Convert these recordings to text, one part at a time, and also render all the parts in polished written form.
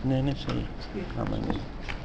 نہیں نہیں صحیح ہاں میں نہیں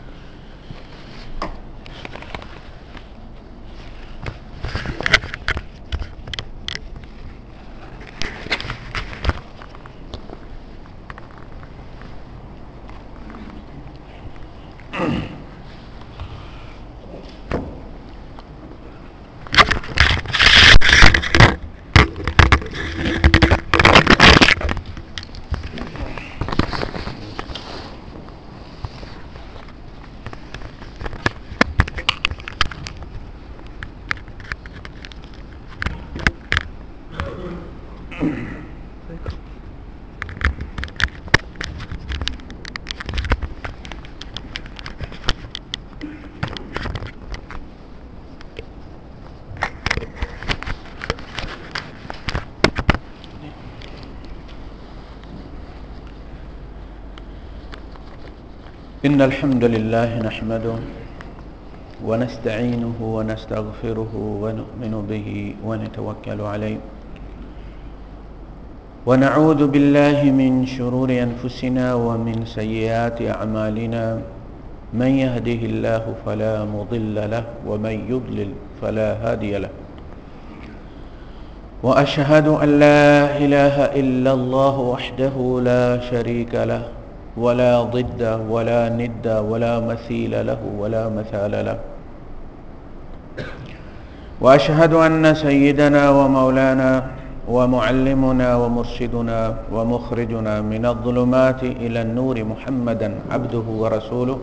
إن الحمد لله نحمده ونستعينه ونستغفره ونؤمن به ونتوكل عليه ونعوذ بالله من شرور أنفسنا ومن سيئات أعمالنا من يهده الله فلا مضل له ومن يضلل فلا هادي له وأشهد أن لا إله إلا الله وحده لا شريك له ولا ضد ولا ند ولا مثيل له ولا مثال له وأشهد أن سيدنا ومولانا ومعلمنا ومرشدنا ومخرجنا من الظلمات إلى النور محمدا عبده ورسوله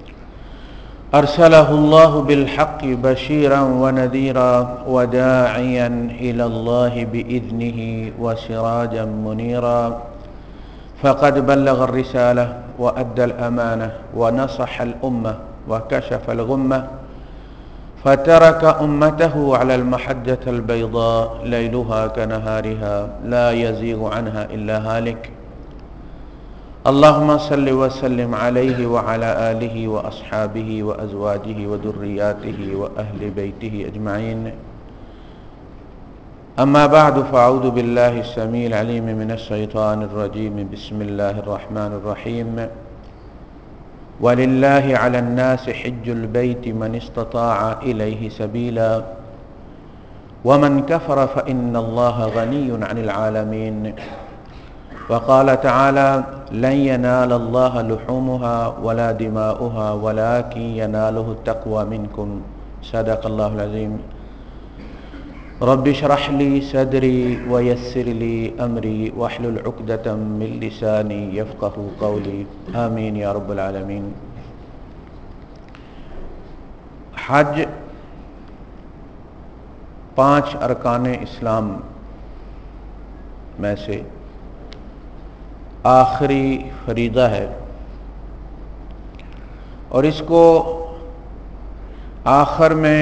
أرسله الله بالحق بشيرا ونذيرا وداعيا إلى الله بإذنه وسراجا منيرا فقد بلغ الرسالة وأدى الأمانة ونصح الأمة وكشف الغمة فترك أمته على المحجة البيضاء ليلها كنهارها لا يزيغ عنها إلا هالك اللهم صل وسلم عليه وعلى آله وأصحابه وأزواجه وذرياته وأهل بيته أجمعين أما بعد فأعوذ بالله السميع العليم من الشيطان الرجيم بسم الله الرحمن الرحيم ولله على الناس حج البيت من استطاع إليه سبيلا ومن كفر فإن الله غني عن العالمين وقال تعالى لن ينال الله لحومها ولا دماؤها ولكن يناله التقوى منكم صدق الله العظيم رب اشرح لي صدري ويسر لي أمري واحلل عقدة من لساني يفقه قولي آمين یا رب العالمین۔ حج 5 ارکان اسلام میں سے آخری فریضہ ہے، اور اس کو آخر میں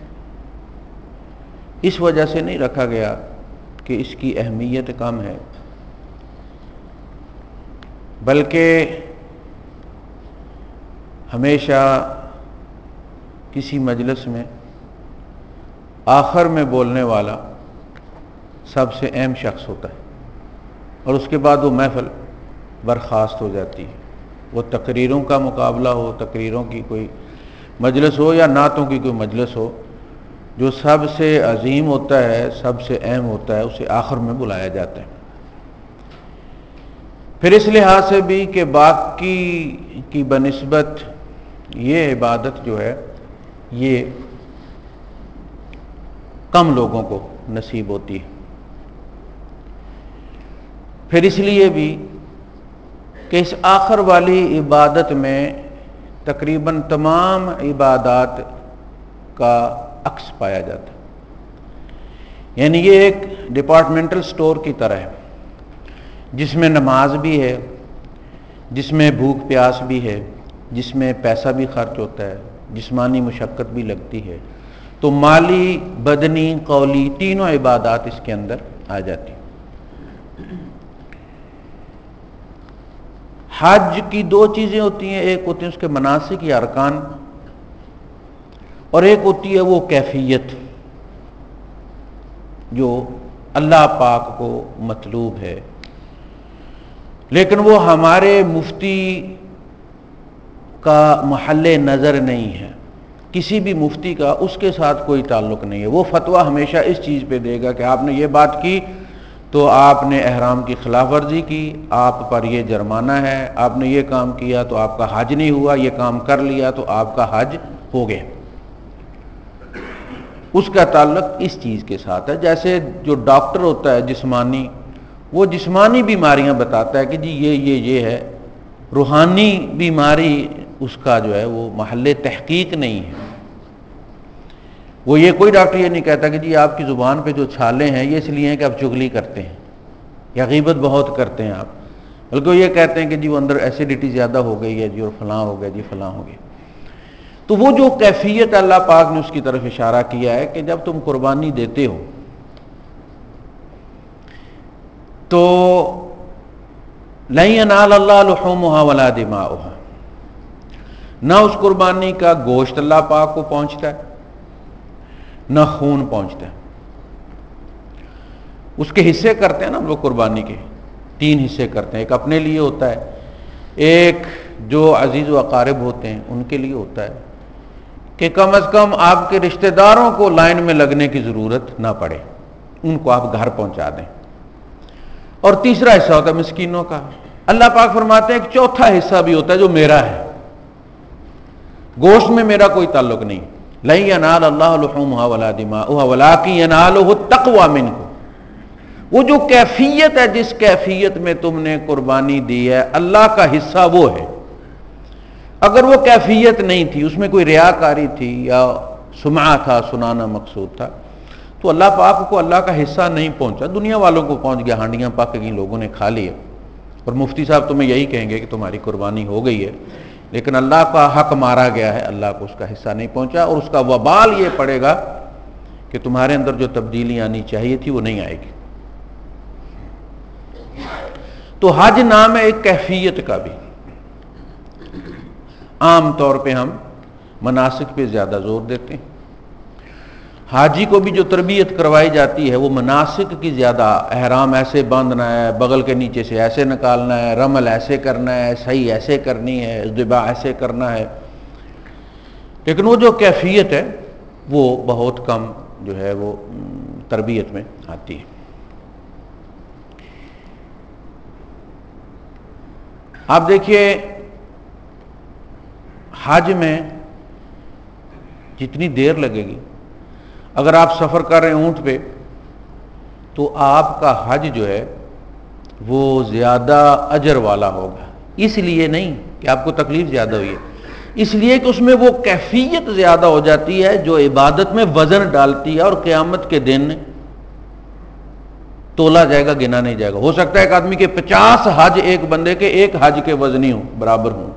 اس وجہ سے نہیں رکھا گیا کہ اس کی اہمیت کم ہے، بلکہ ہمیشہ کسی مجلس میں آخر میں بولنے والا سب سے اہم شخص ہوتا ہے، اور اس کے بعد وہ محفل برخاست ہو جاتی ہے۔ وہ تقریروں کا مقابلہ ہو، تقریروں کی کوئی مجلس ہو یا نعتوں کی کوئی مجلس ہو، جو سب سے عظیم ہوتا ہے، سب سے اہم ہوتا ہے، اسے آخر میں بلایا جاتا ہے۔ پھر اس لحاظ سے بھی کہ باقی کی بنسبت یہ عبادت جو ہے یہ کم لوگوں کو نصیب ہوتی ہے۔ پھر اس لیے بھی کہ اس آخر والی عبادت میں تقریباً تمام عبادات کا عکس پایا جاتا ہے، یعنی یہ ایک ڈپارٹمنٹل سٹور کی طرح ہے، جس میں نماز بھی ہے، جس میں بھوک پیاس بھی ہے، جس میں پیسہ بھی خرچ ہوتا ہے، جسمانی مشقت بھی لگتی ہے، تو مالی، بدنی، قولی تینوں عبادات اس کے اندر آ جاتی ہیں۔ حج کی 2 چیزیں ہوتی ہیں، ایک ہوتی ہیں اس کے مناسک یا ارکان، اور ایک ہوتی ہے وہ کیفیت جو اللہ پاک کو مطلوب ہے، لیکن وہ ہمارے مفتی کا محل نظر نہیں ہے، کسی بھی مفتی کا اس کے ساتھ کوئی تعلق نہیں ہے۔ وہ فتویٰ ہمیشہ اس چیز پہ دے گا کہ آپ نے یہ بات کی تو آپ نے احرام کی خلاف ورزی کی، آپ پر یہ جرمانہ ہے، آپ نے یہ کام کیا تو آپ کا حج نہیں ہوا، یہ کام کر لیا تو آپ کا حج ہو گیا۔ اس کا تعلق اس چیز کے ساتھ ہے۔ جیسے جو ڈاکٹر ہوتا ہے جسمانی، وہ جسمانی بیماریاں بتاتا ہے کہ جی یہ ہے، روحانی بیماری اس کا جو ہے وہ محل تحقیق نہیں ہے۔ وہ یہ کوئی ڈاکٹر یہ نہیں کہتا کہ جی آپ کی زبان پہ جو چھالے ہیں یہ اس لیے ہیں کہ آپ چغلی کرتے ہیں یا غیبت بہت کرتے ہیں آپ، بلکہ وہ یہ کہتے ہیں کہ جی وہ اندر ایسیڈیٹی زیادہ ہو گئی ہے جی، اور فلاں ہو گیا جی، فلاں ہو گیا۔ تو وہ جو کیفیت اللہ پاک نے اس کی طرف اشارہ کیا ہے کہ جب تم قربانی دیتے ہو تو لن ینال اللہ لحومها ولا دماؤها، نہ اس قربانی کا گوشت اللہ پاک کو پہنچتا ہے نہ خون پہنچتا ہے۔ اس کے حصے کرتے ہیں نا ہم لوگ قربانی کے، 3 حصے کرتے ہیں۔ ایک اپنے لیے ہوتا ہے، ایک جو عزیز و اقارب ہوتے ہیں ان کے لیے ہوتا ہے کہ کم از کم آپ کے رشتہ داروں کو لائن میں لگنے کی ضرورت نہ پڑے، ان کو آپ گھر پہنچا دیں۔ اور تیسرا حصہ ہوتا ہے مسکینوں کا۔ اللہ پاک فرماتے ہیں ایک چوتھا حصہ بھی ہوتا ہے جو میرا ہے، گوشت میں میرا کوئی تعلق نہیں۔ لن ینال اللہ لحومها ولا دماؤها ولکن ینالہ التقوی منکم، وہ جو کیفیت ہے جس کیفیت میں تم نے قربانی دی ہے اللہ کا حصہ وہ ہے۔ اگر وہ کیفیت نہیں تھی، اس میں کوئی ریاکاری تھی یا سمعہ تھا، سنانا مقصود تھا، تو اللہ پاک کو اللہ کا حصہ نہیں پہنچا، دنیا والوں کو پہنچ گیا، ہانڈیاں پک گئیں، لوگوں نے کھا لیا، اور مفتی صاحب تمہیں یہی کہیں گے کہ تمہاری قربانی ہو گئی ہے، لیکن اللہ کا حق مارا گیا ہے، اللہ کو اس کا حصہ نہیں پہنچا، اور اس کا وبال یہ پڑے گا کہ تمہارے اندر جو تبدیلی آنی چاہیے تھی وہ نہیں آئے گی۔ تو حج نام ہے ایک کیفیت کا بھی۔ عام طور پہ ہم مناسک پہ زیادہ زور دیتے ہیں، حاجی کو بھی جو تربیت کروائی جاتی ہے وہ مناسک کی زیادہ، احرام ایسے باندھنا ہے، بغل کے نیچے سے ایسے نکالنا ہے، رمل ایسے کرنا ہے، صحیح ایسے کرنی ہے، ذبح ایسے کرنا ہے، لیکن وہ جو کیفیت ہے وہ بہت کم جو ہے وہ تربیت میں آتی ہے۔ آپ دیکھیے حج میں جتنی دیر لگے گی، اگر آپ سفر کر رہے ہیں اونٹ پہ تو آپ کا حج جو ہے وہ زیادہ اجر والا ہوگا، اس لیے نہیں کہ آپ کو تکلیف زیادہ ہوئی ہے، اس لیے کہ اس میں وہ کیفیت زیادہ ہو جاتی ہے جو عبادت میں وزن ڈالتی ہے، اور قیامت کے دن تولا جائے گا، گنا نہیں جائے گا۔ ہو سکتا ہے ایک آدمی کے 50 حج ایک بندے کے ایک حج کے وزنی ہوں، برابر ہوں،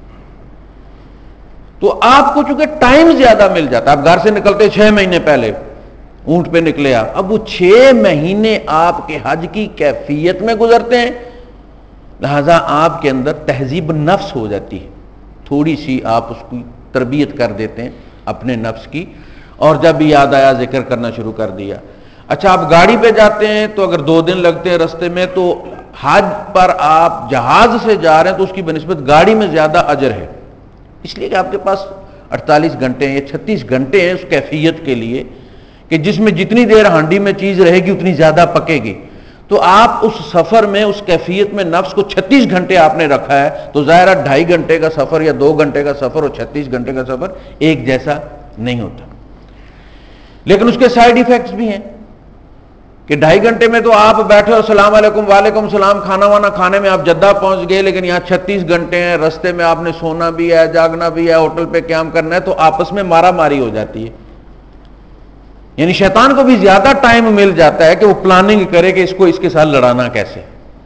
تو آپ کو چونکہ ٹائم زیادہ مل جاتا ہے، آپ گھر سے نکلتے 6 مہینے پہلے اونٹ پہ نکلے آپ، اب وہ 6 مہینے آپ کے حج کی کیفیت میں گزرتے ہیں، لہذا آپ کے اندر تہذیب نفس ہو جاتی ہے، تھوڑی سی آپ اس کی تربیت کر دیتے ہیں اپنے نفس کی، اور جب بھی یاد آیا ذکر کرنا شروع کر دیا۔ اچھا آپ گاڑی پہ جاتے ہیں تو اگر 2 دن لگتے ہیں رستے میں، تو حج پر آپ جہاز سے جا رہے ہیں تو اس کی بنسبت گاڑی میں زیادہ اجر ہے، اس لیے کہ آپ کے پاس 48 گھنٹے ہیں یا 36 گھنٹے ہیں اس کیفیت کے لیے کہ جس میں جتنی دیر ہانڈی میں چیز رہے گی اتنی زیادہ پکے گی، تو آپ اس سفر میں اس کیفیت میں نفس کو 36 گھنٹے آپ نے رکھا ہے، تو ظاہرہ 2.5 گھنٹے کا سفر یا 2 گھنٹے کا سفر اور 36 گھنٹے کا سفر ایک جیسا نہیں ہوتا۔ لیکن اس کے سائیڈ ایفیکٹس بھی ہیں کہ 2.5 گھنٹے میں تو آپ بیٹھے اور السلام علیکم وعلیکم السلام، کھانا وانا کھانے میں آپ جدہ پہنچ گئے، لیکن یہاں 36 گھنٹے ہیں، رستے میں آپ نے سونا بھی ہے، جاگنا بھی ہے، ہوٹل پہ قیام کرنا ہے، تو آپس میں مارا ماری ہو جاتی ہے۔ یعنی شیطان کو بھی زیادہ ٹائم مل جاتا ہے کہ وہ پلاننگ کرے کہ اس کو اس کے ساتھ لڑانا کیسے،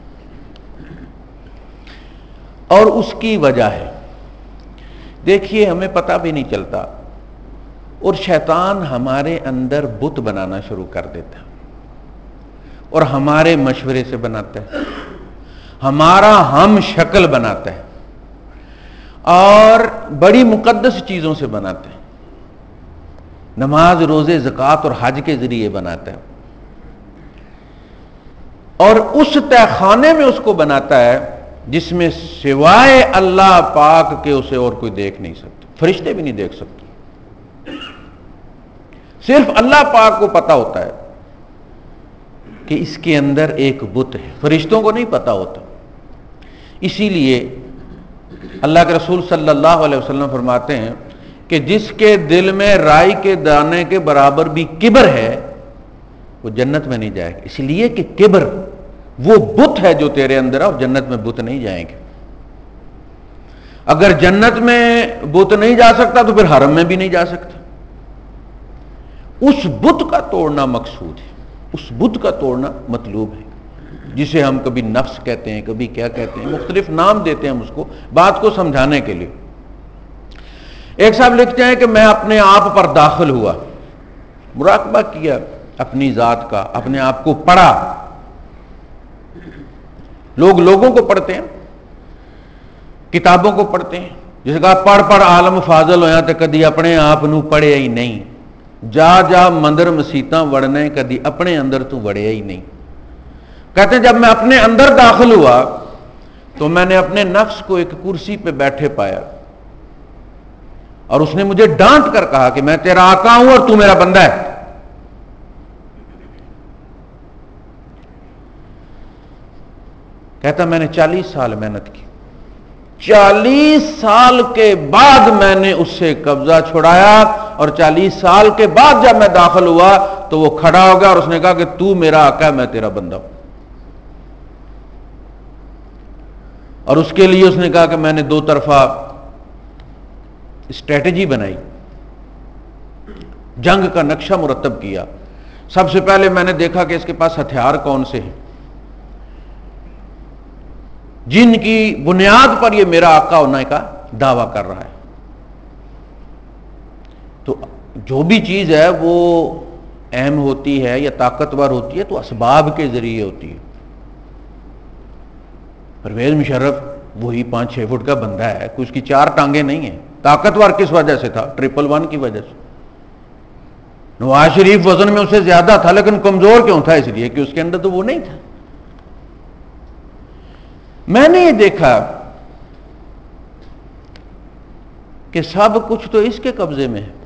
اور اس کی وجہ ہے دیکھیے ہمیں پتہ بھی نہیں چلتا، اور شیطان ہمارے اندر بت بنانا شروع کر دیتا ہے، اور ہمارے مشورے سے بناتا ہے، ہمارا ہم شکل بناتا ہے، اور بڑی مقدس چیزوں سے بناتا ہے، نماز روزے زکوٰۃ اور حج کے ذریعے بناتا ہے، اور اس تہہ خانے میں اس کو بناتا ہے جس میں سوائے اللہ پاک کے اسے اور کوئی دیکھ نہیں سکتا، فرشتے بھی نہیں دیکھ سکتے، صرف اللہ پاک کو پتا ہوتا ہے کہ اس کے اندر ایک بت ہے، فرشتوں کو نہیں پتا ہوتا۔ اسی لیے اللہ کے رسول صلی اللہ علیہ وسلم فرماتے ہیں کہ جس کے دل میں رائی کے دانے کے برابر بھی کبر ہے وہ جنت میں نہیں جائے گا، اس لیے کہ کبر وہ بت ہے جو تیرے اندر ہے، اور جنت میں بت نہیں جائیں گے۔ اگر جنت میں بت نہیں جا سکتا تو پھر حرم میں بھی نہیں جا سکتا۔ اس بت کا توڑنا مقصود ہے، اس بت کا توڑنا مطلوب ہے، جسے ہم کبھی نفس کہتے ہیں، کبھی کیا کہتے ہیں، مختلف نام دیتے ہیں ہم اس کو بات کو سمجھانے کے لیے۔ ایک صاحب لکھتے ہیں کہ میں اپنے آپ پر داخل ہوا، مراقبہ کیا اپنی ذات کا، اپنے آپ کو پڑھا۔ لوگ لوگوں کو پڑھتے ہیں، کتابوں کو پڑھتے ہیں، جسے کہا پڑھ پڑھ عالم فاضل ہویا تے کدی اپنے آپ نو پڑھیا ہی نہیں، جا جا مندر مسیتاں وڑنے کدی اپنے اندر تو وڑیا ہی نہیں۔ کہتے ہیں جب میں اپنے اندر داخل ہوا تو میں نے اپنے نفس کو ایک کرسی پہ بیٹھے پایا، اور اس نے مجھے ڈانٹ کر کہا کہ میں تیرا آقا ہوں اور تو میرا بندہ ہے۔ کہتا میں نے 40 سال محنت کی، 40 سال کے بعد میں نے اس سے قبضہ چھڑایا، اور 40 سال کے بعد جب میں داخل ہوا تو وہ کھڑا ہو گیا اور اس نے کہا کہ تو میرا آقا ہے، میں تیرا بندہ ہوں۔ اور اس کے لیے اس نے کہا کہ میں نے 2 طرفہ اسٹریٹجی بنائی، جنگ کا نقشہ مرتب کیا۔ سب سے پہلے میں نے دیکھا کہ اس کے پاس ہتھیار کون سے ہیں جن کی بنیاد پر یہ میرا آقا ہونے کا دعویٰ کر رہا ہے۔ تو جو بھی چیز ہے وہ اہم ہوتی ہے یا طاقتور ہوتی ہے تو اسباب کے ذریعے ہوتی ہے۔ پرویز مشرف وہی 5-6 فٹ کا بندہ ہے، کوئی اس کی 4 ٹانگیں نہیں ہیں۔ طاقتور کس وجہ سے تھا؟ 111 کی وجہ سے۔ نواز شریف وزن میں اسے زیادہ تھا لیکن کمزور کیوں تھا؟ اس لیے کہ اس کے اندر تو وہ نہیں تھا۔ میں نے یہ دیکھا کہ سب کچھ تو اس کے قبضے میں ہے،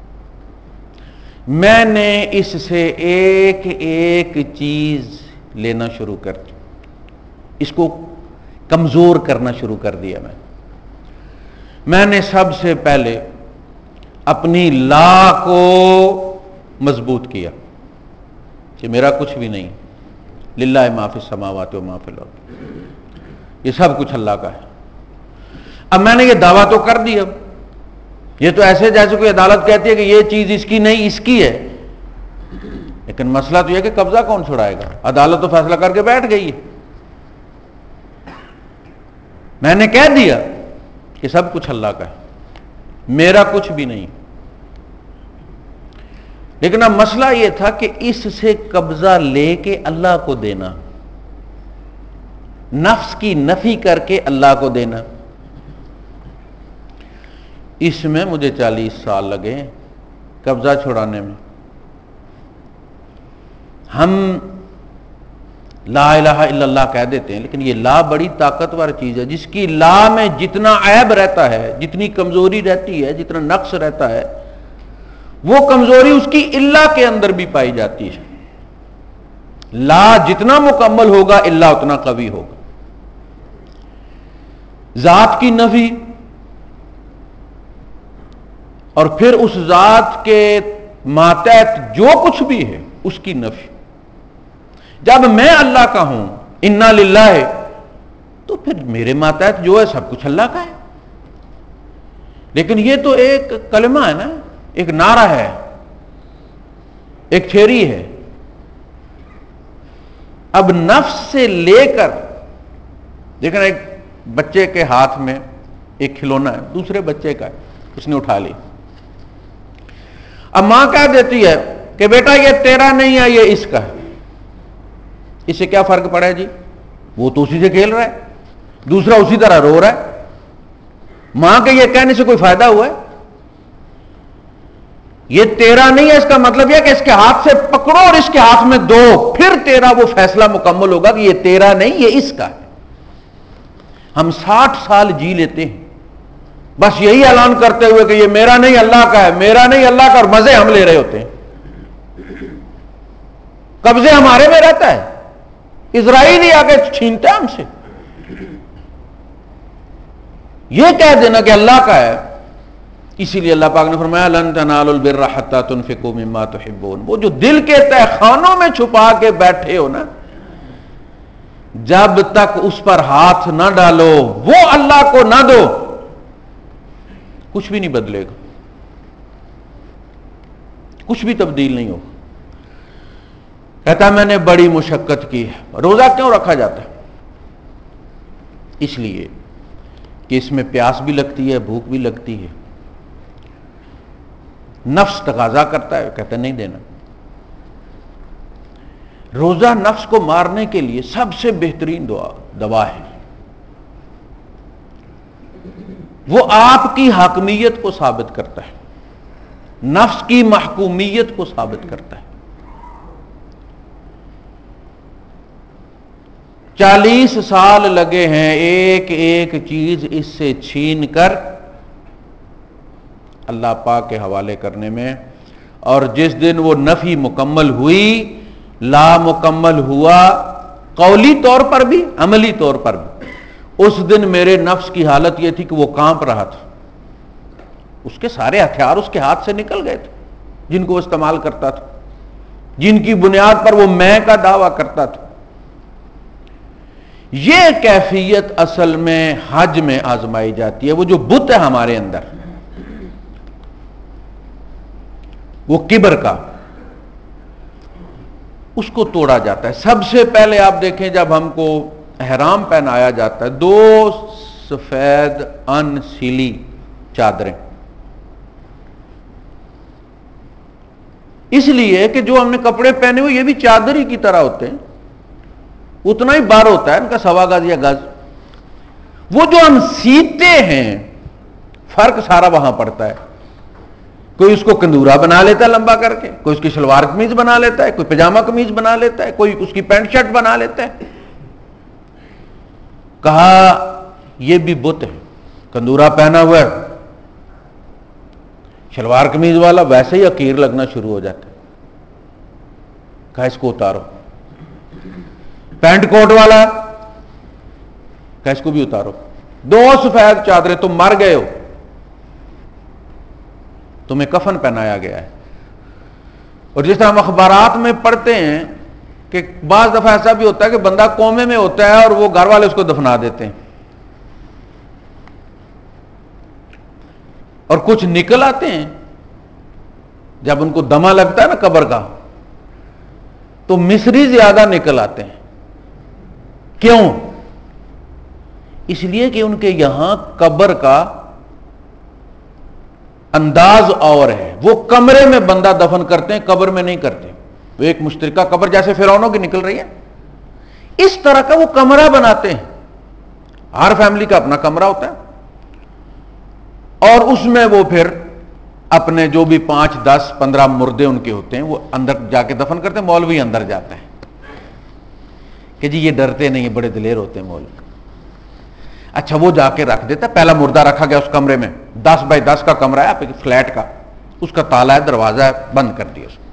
میں نے اس سے ایک ایک چیز لینا شروع کر دی، اس کو کمزور کرنا شروع کر دیا۔ میں نے سب سے پہلے اپنی لا کو مضبوط کیا کہ میرا کچھ بھی نہیں، للہ ما فی السماوات و ما فی الارض، یہ سب کچھ اللہ کا ہے۔ اب میں نے یہ دعویٰ تو کر دیا، یہ تو ایسے جیسے کوئی عدالت کہتی ہے کہ یہ چیز اس کی نہیں اس کی ہے، لیکن مسئلہ تو یہ کہ قبضہ کون چھڑائے گا؟ عدالت تو فیصلہ کر کے بیٹھ گئی ہے۔ میں نے کہہ دیا کہ سب کچھ اللہ کا ہے، میرا کچھ بھی نہیں، لیکن اب مسئلہ یہ تھا کہ اس سے قبضہ لے کے اللہ کو دینا، نفس کی نفی کر کے اللہ کو دینا، اس میں مجھے 40 سال لگے قبضہ چھڑانے میں۔ ہم لا الہ الا اللہ کہہ دیتے ہیں، لیکن یہ لا بڑی طاقتور چیز ہے، جس کی لا میں جتنا عیب رہتا ہے، جتنی کمزوری رہتی ہے، جتنا نقص رہتا ہے، وہ کمزوری اس کی الا کے اندر بھی پائی جاتی ہے۔ لا جتنا مکمل ہوگا الا اتنا قوی ہوگا۔ ذات کی نفی اور پھر اس ذات کے ماتحت جو کچھ بھی ہے اس کی نفی۔ جب میں اللہ کا ہوں انا للہ تو پھر میرے ماتحت جو ہے سب کچھ اللہ کا ہے۔ لیکن یہ تو ایک کلمہ ہے نا، ایک نعرہ ہے، ایک تھیوری ہے۔ اب نفس سے لے کر دیکھنا، ایک بچے کے ہاتھ میں ایک کھلونا ہے، دوسرے بچے کا ہے، اس نے اٹھا لی۔ اب ماں کہہ دیتی ہے کہ بیٹا یہ تیرا نہیں ہے، یہ اس کا ہے۔ اس سے کیا فرق پڑا ہے جی؟ وہ تو اسی سے کھیل رہا ہے، دوسرا اسی طرح رو رہا ہے۔ ماں کے یہ کہنے سے کوئی فائدہ ہوا ہے؟ یہ تیرا نہیں ہے اس کا مطلب یہ کہ اس کے ہاتھ سے پکڑو اور اس کے ہاتھ میں دو، پھر تیرا وہ فیصلہ مکمل ہوگا کہ یہ تیرا نہیں، یہ اس کا ہے۔ ہم 60 سال جی لیتے ہیں بس یہی اعلان کرتے ہوئے کہ یہ میرا نہیں اللہ کا ہے، میرا نہیں اللہ کا، اور مزے ہم لے رہے ہوتے ہیں، قبضے ہمارے میں رہتا ہے، اسرائیل ہی آگے چھینتا ہے ہم سے۔ یہ کہہ دینا کہ اللہ کا ہے، اسی لیے اللہ پاک نے فرمایا لن تنالوا البر حتى تنفقوا مما تحبون۔ وہ جو دل کے تہہ خانوں میں چھپا کے بیٹھے ہو نا، جب تک اس پر ہاتھ نہ ڈالو، وہ اللہ کو نہ دو، کچھ بھی نہیں بدلے گا، کچھ بھی تبدیل نہیں ہوگا۔ کہتا ہے میں نے بڑی مشقت کی ہے۔ روزہ کیوں رکھا جاتا ہے؟ اس لیے کہ اس میں پیاس بھی لگتی ہے، بھوک بھی لگتی ہے، نفس تقاضا کرتا ہے، کہتا ہے نہیں دینا۔ روزہ نفس کو مارنے کے لیے سب سے بہترین دوا ہے۔ وہ آپ کی حاکمیت کو ثابت کرتا ہے، نفس کی محکومیت کو ثابت کرتا ہے۔ 40 سال لگے ہیں ایک ایک چیز اس سے چھین کر اللہ پاک کے حوالے کرنے میں، اور جس دن وہ نفی مکمل ہوئی، لا مکمل ہوا، قولی طور پر بھی عملی طور پر بھی، اس دن میرے نفس کی حالت یہ تھی کہ وہ کانپ رہا تھا، اس کے سارے ہتھیار اس کے ہاتھ سے نکل گئے تھے جن کو وہ استعمال کرتا تھا، جن کی بنیاد پر وہ میں کا دعویٰ کرتا تھا۔ یہ کیفیت اصل میں حج میں آزمائی جاتی ہے۔ وہ جو بت ہے ہمارے اندر، وہ کبر کا، اس کو توڑا جاتا ہے۔ سب سے پہلے آپ دیکھیں جب ہم کو احرام پہنایا جاتا ہے، 2 سفید ان سیلی چادریں، اس لیے کہ جو ہم نے کپڑے پہنے ہوئے یہ بھی چادر ہی کی طرح ہوتے ہیں، اتنا ہی بار ہوتا ہے ان کا، 1.25 گز یا گز۔ وہ جو ہم سیتے ہیں فرق سارا وہاں پڑتا ہے۔ کوئی اس کو کندورا بنا لیتا ہے لمبا کر کے، کوئی اس کی شلوار قمیض بنا لیتا ہے، کوئی پجامہ قمیض بنا لیتا ہے، کوئی اس کی پینٹ شرٹ بنا لیتا ہے۔ کہا یہ بھی بت ہے، کندورا پہنا ہوا ہے، شلوار قمیض والا ویسے ہی حقیر لگنا شروع ہو جاتا ہے، کہا اس کو اتارو۔ پینٹ کوٹ والا، کہا اس کو بھی اتارو۔ 2 سفید چادریں، تم مر گئے ہو، تمہیں کفن پہنایا گیا ہے۔ اور جس طرح ہم اخبارات میں پڑھتے ہیں کہ بعض دفعہ ایسا بھی ہوتا ہے کہ بندہ کومے میں ہوتا ہے اور وہ گھر والے اس کو دفنا دیتے ہیں، اور کچھ نکل آتے ہیں جب ان کو دمہ لگتا ہے نا قبر کا، تو مصری زیادہ نکل آتے ہیں۔ کیوں؟ اس لیے کہ ان کے یہاں قبر کا انداز اور ہے، وہ کمرے میں بندہ دفن کرتے ہیں، قبر میں نہیں کرتے۔ وہ ایک مشترکہ قبر جیسے فرعونوں کی نکل رہی ہے، اس طرح کا وہ کمرہ بناتے ہیں۔ ہر فیملی کا اپنا کمرہ ہوتا ہے، اور اس میں وہ پھر اپنے جو بھی 5 10 15 مردے ان کے ہوتے ہیں وہ اندر جا کے دفن کرتے ہیں۔ مولوی اندر جاتا ہے کہ جی یہ ڈرتے نہیں، بڑے دلیر ہوتے ہیں مولوی۔ اچھا وہ جا کے رکھ دیتا ہے، پہلا مردہ رکھا گیا اس کمرے میں، 10 بائی 10 کا کمرہ ہے آپ فلیٹ کا، اس کا تالا ہے، دروازہ ہے، بند کر دیا اس کو۔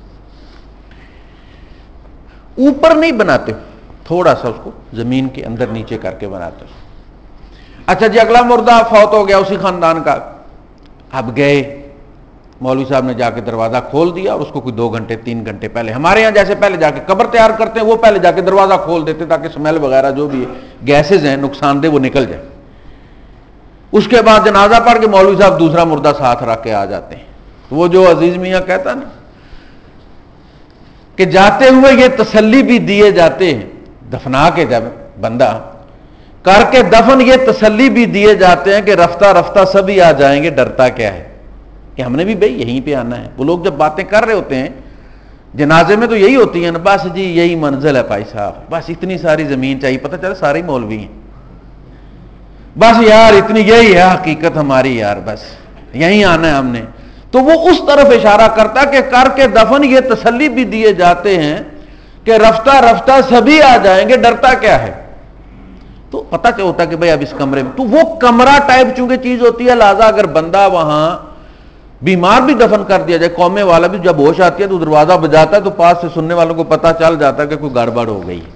اوپر نہیں بناتے، تھوڑا سا اس کو زمین کے اندر نیچے کر کے بناتے۔ اچھا جی اگلا مردہ فوت ہو گیا اسی خاندان کا، اب گئے مولوی صاحب نے جا کے دروازہ کھول دیا، اور اس کو کوئی 2 گھنٹے 3 گھنٹے پہلے، ہمارے ہاں جیسے پہلے جا کے قبر تیار کرتے ہیں، وہ پہلے جا کے دروازہ کھول دیتے تاکہ سمیل وغیرہ جو بھی گیسز ہیں نقصان دہ وہ نکل جائے۔ اس کے بعد جنازہ پڑھ کے مولوی صاحب دوسرا مردہ ساتھ رکھ کے آ جاتے ہیں۔ وہ جو عزیز میاں کہتا نا کہ جاتے ہوئے یہ تسلی بھی دیے جاتے ہیں، دفنا کے جب بندہ کر کے دفن یہ تسلی بھی دیے جاتے ہیں کہ رفتہ رفتہ سبھی آ جائیں گے، ڈرتا کیا ہے کہ ہم نے بھی بھائی یہیں پہ آنا ہے۔ وہ لوگ جب باتیں کر رہے ہوتے ہیں جنازے میں تو یہی ہوتی ہیں نا، بس جی یہی منزل ہے بھائی صاحب، بس اتنی ساری زمین چاہیے، پتہ چلا سارے مولوی ہیں، بس یار اتنی یہی ہے حقیقت ہماری یار، بس یہیں آنا ہے ہم نے۔ تو وہ اس طرف اشارہ کرتا کہ کر کے دفن یہ تسلی بھی دیے جاتے ہیں کہ رفتہ رفتہ سبھی آ جائیں گے، ڈرتا کیا ہے۔ تو پتہ کیا ہوتا ہے کہ بھائی اب اس کمرے میں، تو وہ کمرہ ٹائپ چونکہ چیز ہوتی ہے، لہذا اگر بندہ وہاں بیمار بھی دفن کر دیا جائے، قومے والا بھی جب ہوش آتی ہے تو دروازہ بجاتا ہے تو پاس سے سننے والوں کو پتہ چل جاتا ہے کہ کوئی گڑبڑ ہو گئی.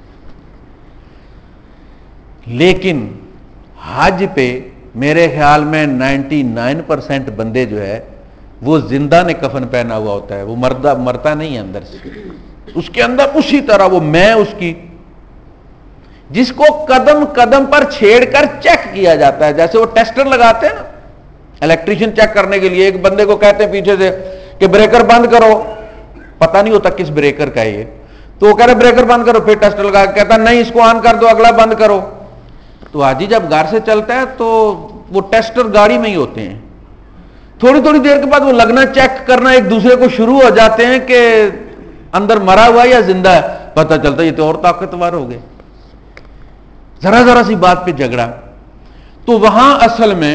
لیکن حج پہ میرے خیال میں 99% بندے جو ہے وہ زندہ نے کفن پہنا ہوا ہوتا ہے، وہ مرتا نہیں ہے اندر سے، اس کے اندر اسی طرح وہ میں اس کی، جس کو قدم قدم پر چھیڑ کر چیک کیا جاتا ہے، جیسے وہ ٹیسٹر لگاتے ہیں نا الیکٹریشین چیک کرنے کے لیے، ایک بندے کو کہتے ہیں پیچھے سے کہ بریکر بند کرو، پتہ نہیں ہوتا کس بریکر کا ہے یہ، تو وہ کہہ رہے بریکر بند کرو، پھر ٹیسٹر لگا کے کہتا نہیں اس کو آن کر دو، اگلا بند کرو. تو حاجی جب گھر سے چلتا ہے تو وہ ٹیسٹر گاڑی میں ہی ہوتے ہیں، تھوڑی تھوڑی دیر کے بعد وہ لگنا چیک کرنا ایک دوسرے کو شروع ہو جاتے ہیں کہ اندر مرا ہوا ہے یا زندہ ہے، پتہ چلتا ہے یہ تو اور طاقتور ہو گئے. ذرا ذرا سی بات پہ جھگڑا. تو وہاں اصل میں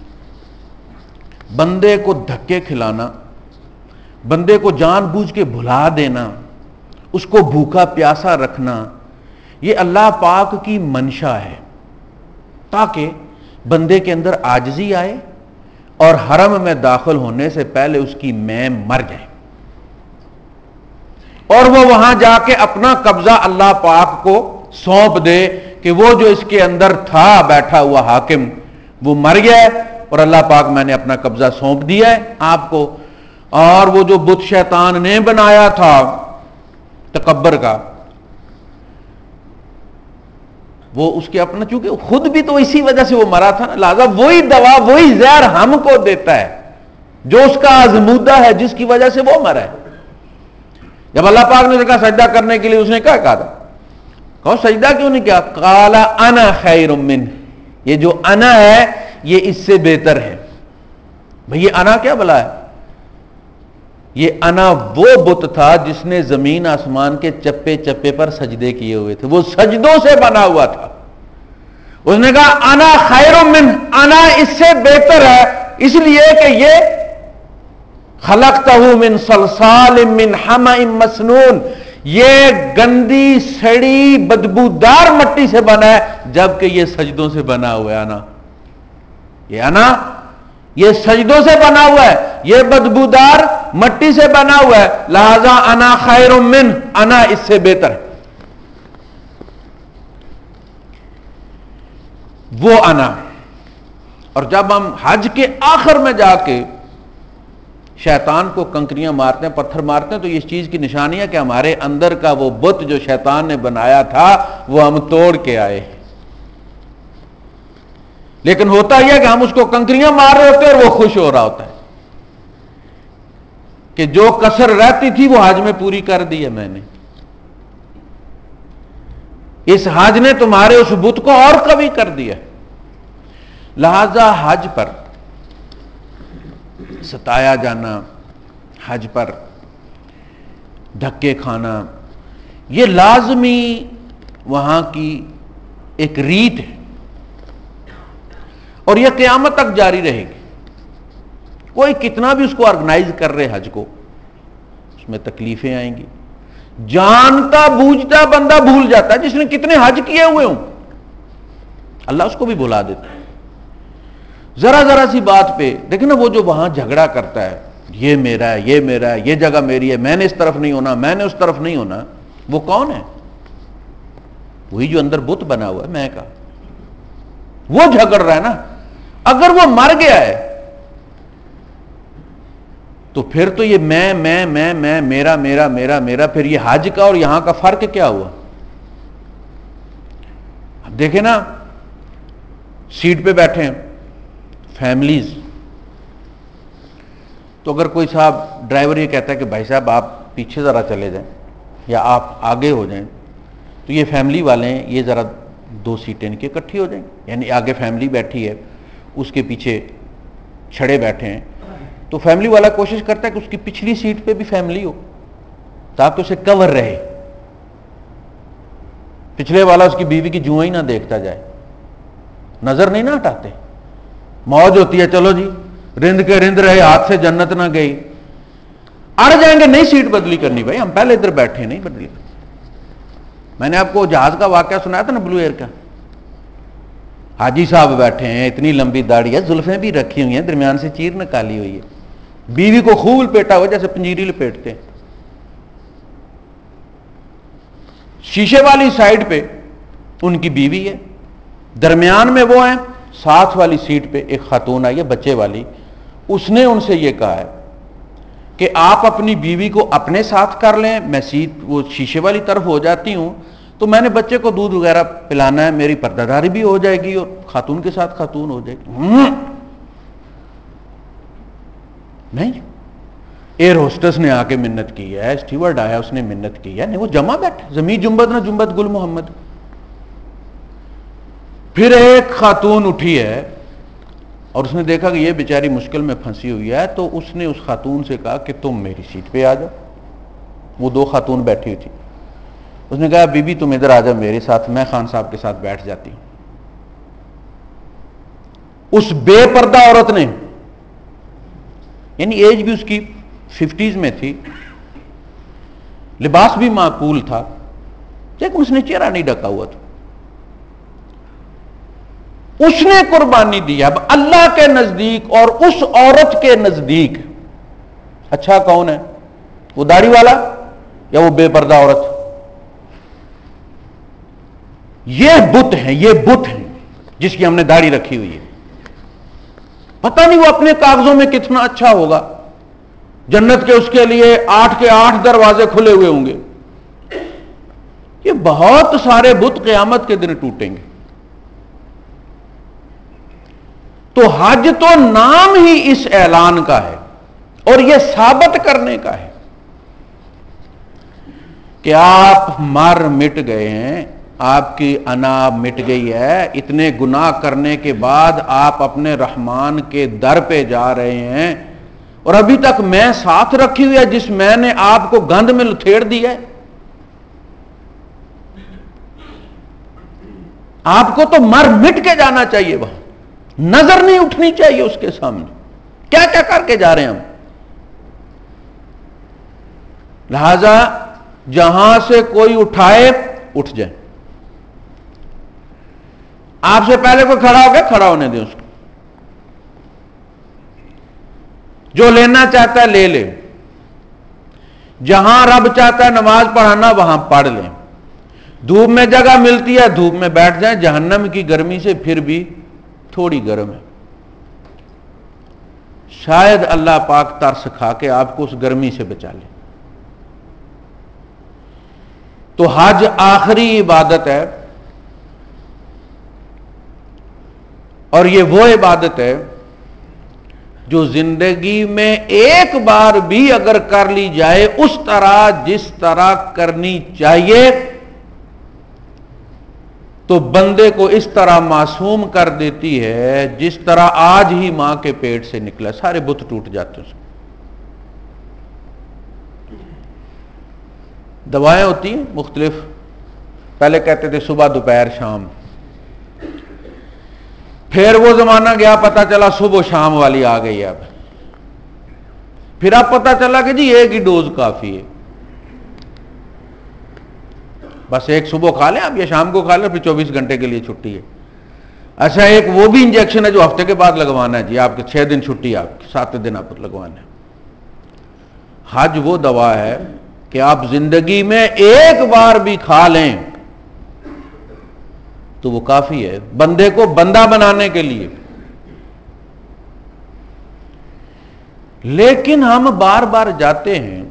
بندے کو دھکے کھلانا، بندے کو جان بوجھ کے بھلا دینا، اس کو بھوکا پیاسا رکھنا، یہ اللہ پاک کی منشا ہے تاکہ بندے کے اندر عاجزی آئے اور حرم میں داخل ہونے سے پہلے اس کی میں مر جائے اور وہ وہاں جا کے اپنا قبضہ اللہ پاک کو سونپ دے کہ وہ جو اس کے اندر تھا بیٹھا ہوا حاکم وہ مر گیا ہے اور اللہ پاک میں نے اپنا قبضہ سونپ دیا ہے آپ کو. اور وہ جو بت شیطان نے بنایا تھا تکبر کا، وہ اس کے اپنا، چونکہ خود بھی تو اسی وجہ سے وہ مرا تھا نا، لہذا وہی دوا وہی زہر ہم کو دیتا ہے جو اس کا آزمودہ ہے، جس کی وجہ سے وہ مرا ہے. جب اللہ پاک نے کہا سجدہ کرنے کے لیے، اس نے کیا کہا تھا؟ کہو سجدہ کیوں نہیں کیا؟ قال انا خیر منہ، یہ جو انا ہے یہ اس سے بہتر ہے. بھئی یہ انا کیا بلا ہے؟ یہ انا وہ بت تھا جس نے زمین آسمان کے چپے چپے پر سجدے کیے ہوئے تھے، وہ سجدوں سے بنا ہوا تھا. اس نے کہا انا خیر منہ، انا اس سے بہتر ہے، اس لیے کہ یہ خلقتہ من صلصال من حمأ مسنون، یہ گندی سڑی بدبودار مٹی سے بنا ہے جبکہ یہ سجدوں سے بنا ہوا ہے. انا، یہ انا یہ سجدوں سے بنا ہوا ہے، یہ بدبودار مٹی سے بنا ہوا ہے، لہذا انا خیر منہ، انا اس سے بہتر ہے. وہ انا. اور جب ہم حج کے آخر میں جا کے شیطان کو کنکریاں مارتے ہیں، پتھر مارتے ہیں، تو اس چیز کی نشانی ہے کہ ہمارے اندر کا وہ بت جو شیطان نے بنایا تھا وہ ہم توڑ کے آئے. لیکن ہوتا یہ کہ ہم اس کو کنکریاں مار رہے ہوتے ہیں اور وہ خوش ہو رہا ہوتا ہے کہ جو کسر رہتی تھی وہ حج میں پوری کر دی ہے میں نے. اس حج نے تمہارے اس بت کو اور قوی کر دیا. لہذا حج پر ستایا جانا، حج پر دھکے کھانا، یہ لازمی وہاں کی ایک ریت ہے اور یہ قیامت تک جاری رہے گی. کوئی کتنا بھی اس کو آرگنائز کر رہے حج کو، اس میں تکلیفیں آئیں گی. جانتا بوجھتا بندہ بھول جاتا ہے، جس نے کتنے حج کیے ہوئے ہوں اللہ اس کو بھی بھلا دیتا ہے. ذرا ذرا سی بات پہ دیکھیں نا، وہ جو وہاں جھگڑا کرتا ہے یہ میرا ہے، یہ میرا ہے، یہ جگہ میری ہے، میں نے اس طرف نہیں ہونا، میں نے اس طرف نہیں ہونا، وہ کون ہے؟ وہی جو اندر بت بنا ہوا ہے میں کا، وہ جھگڑ رہا ہے نا. اگر وہ مر گیا ہے تو پھر تو یہ میں میرا میرا میرا میرا، پھر یہ حج کا اور یہاں کا فرق کیا ہوا؟ اب دیکھیں نا، سیٹ پہ بیٹھے ہیں فیملیز، تو اگر کوئی صاحب ڈرائیور یہ کہتا ہے کہ بھائی صاحب آپ پیچھے ذرا چلے جائیں یا آپ آگے ہو جائیں، تو یہ فیملی والے ہیں، یہ ذرا دو سیٹیں ان کی اکٹھی ہو جائیں، یعنی آگے فیملی بیٹھی ہے، اس کے پیچھے چھڑے بیٹھے ہیں، تو فیملی والا کوشش کرتا ہے کہ اس کی پچھلی سیٹ پہ بھی فیملی ہو تاکہ اسے کور رہے، پچھلے والا اس کی بیوی کی جوئیں ہی نہ دیکھتا جائے، نظر نہیں نہ ہٹاتے. موج ہوتی ہے، چلو جی رند کے رند رہے، ہاتھ سے جنت نہ گئی، اڑ جائیں گے نہیں سیٹ بدلی کرنی، بھائی ہم پہلے ادھر بیٹھے نہیں بدلی. میں نے آپ کو جہاز کا واقعہ سنایا تھا نا، بلو ایئر کا، حاجی صاحب بیٹھے ہیں، اتنی لمبی داڑھی ہے، زلفیں بھی رکھی ہوئی ہیں، درمیان سے چیر نکالی ہوئی ہے، بیوی کو خوب لپیٹا ہوا جیسے پنجیری لپیٹتے ہیں. شیشے والی سائڈ پہ ان کی بیوی ہے، درمیان میں وہ ہیں، ساتھ والی سیٹ پہ ایک خاتون آئی ہے بچے والی. اس نے ان سے یہ کہا ہے کہ آپ اپنی بیوی کو اپنے ساتھ کر لیں، میں سیٹ وہ شیشے والی طرف ہو جاتی ہوں، تو میں نے بچے کو دودھ وغیرہ پلانا ہے، میری پردہ داری بھی ہو جائے گی اور خاتون کے ساتھ خاتون ہو جائے گی. نہیں، ایئر ہوسٹس نے آ کے منت کی ہے، اسٹیورڈ آیا اس نے منت کی ہے، نہیں وہ جمع بیٹھے، زمین جنبت نہ جنبت گل محمد. پھر ایک خاتون اٹھی ہے اور اس نے دیکھا کہ یہ بیچاری مشکل میں پھنسی ہوئی ہے، تو اس نے اس خاتون سے کہا کہ تم میری سیٹ پہ آ جاؤ. وہ دو خاتون بیٹھی ہوئی تھی. اس نے کہا بی بی تم ادھر آ جاؤ میرے ساتھ، میں خان صاحب کے ساتھ بیٹھ جاتی ہوں. اس بے پردہ عورت نے، یعنی ایج بھی اس کی 50s میں تھی، لباس بھی معقول تھا، لیکن اس نے چہرہ نہیں ڈھکا ہوا تھا. اس نے قربانی دی. اب اللہ کے نزدیک اور اس عورت کے نزدیک اچھا کون ہے؟ وہ داڑھی والا یا وہ بے پردہ عورت؟ یہ بت ہیں، یہ بت ہیں جس کی ہم نے داڑھی رکھی ہوئی ہے. پتہ نہیں وہ اپنے کاغذوں میں کتنا اچھا ہوگا، جنت کے اس کے لیے 8 کے 8 دروازے کھلے ہوئے ہوں گے. یہ بہت سارے بت قیامت کے دن ٹوٹیں گے. تو حج تو نام ہی اس اعلان کا ہے اور یہ ثابت کرنے کا ہے کہ آپ مر مٹ گئے ہیں، آپ کی انا مٹ گئی ہے. اتنے گناہ کرنے کے بعد آپ اپنے رحمان کے در پہ جا رہے ہیں اور ابھی تک میں ساتھ رکھی ہوئی ہے جس میں نے آپ کو گند میں لتھیڑ دی ہے. آپ کو تو مر مٹ کے جانا چاہیے، وہاں نظر نہیں اٹھنی چاہیے اس کے سامنے. کیا کیا کر کے جا رہے ہیں ہم؟ لہذا جہاں سے کوئی اٹھائے اٹھ جائے. آپ سے پہلے کوئی کھڑا ہو گیا، کھڑا ہونے دیں اس کو. جو لینا چاہتا ہے لے لے. جہاں رب چاہتا ہے نماز پڑھانا وہاں پڑھ لیں. دھوپ میں جگہ ملتی ہے دھوپ میں بیٹھ جائیں، جہنم کی گرمی سے پھر بھی تھوڑی گرم ہے، شاید اللہ پاک ترس کھا کے آپ کو اس گرمی سے بچا لے. تو حج آخری عبادت ہے اور یہ وہ عبادت ہے جو زندگی میں ایک بار بھی اگر کر لی جائے اس طرح جس طرح کرنی چاہیے تو بندے کو اس طرح معصوم کر دیتی ہے جس طرح آج ہی ماں کے پیٹ سے نکلا. سارے بت ٹوٹ جاتے ہیں. دوائیں ہوتی ہیں مختلف، پہلے کہتے تھے صبح دوپہر شام، پھر وہ زمانہ گیا پتہ چلا صبح و شام والی آ گئی ہے. اب پھر اب پتہ چلا کہ جی ایک ہی ڈوز کافی ہے، بس ایک صبح کھا لیں آپ یا شام کو کھا لیں، پھر 24 گھنٹے کے لیے چھٹی ہے. اچھا ایک وہ بھی انجیکشن ہے جو ہفتے کے بعد لگوانا ہے، جی آپ کے 6 دن چھٹی، آپ کے 7 دن آپ لگوانا ہے. حج وہ دوا ہے کہ آپ زندگی میں ایک بار بھی کھا لیں تو وہ کافی ہے بندے کو بندہ بنانے کے لیے. لیکن ہم بار بار جاتے ہیں،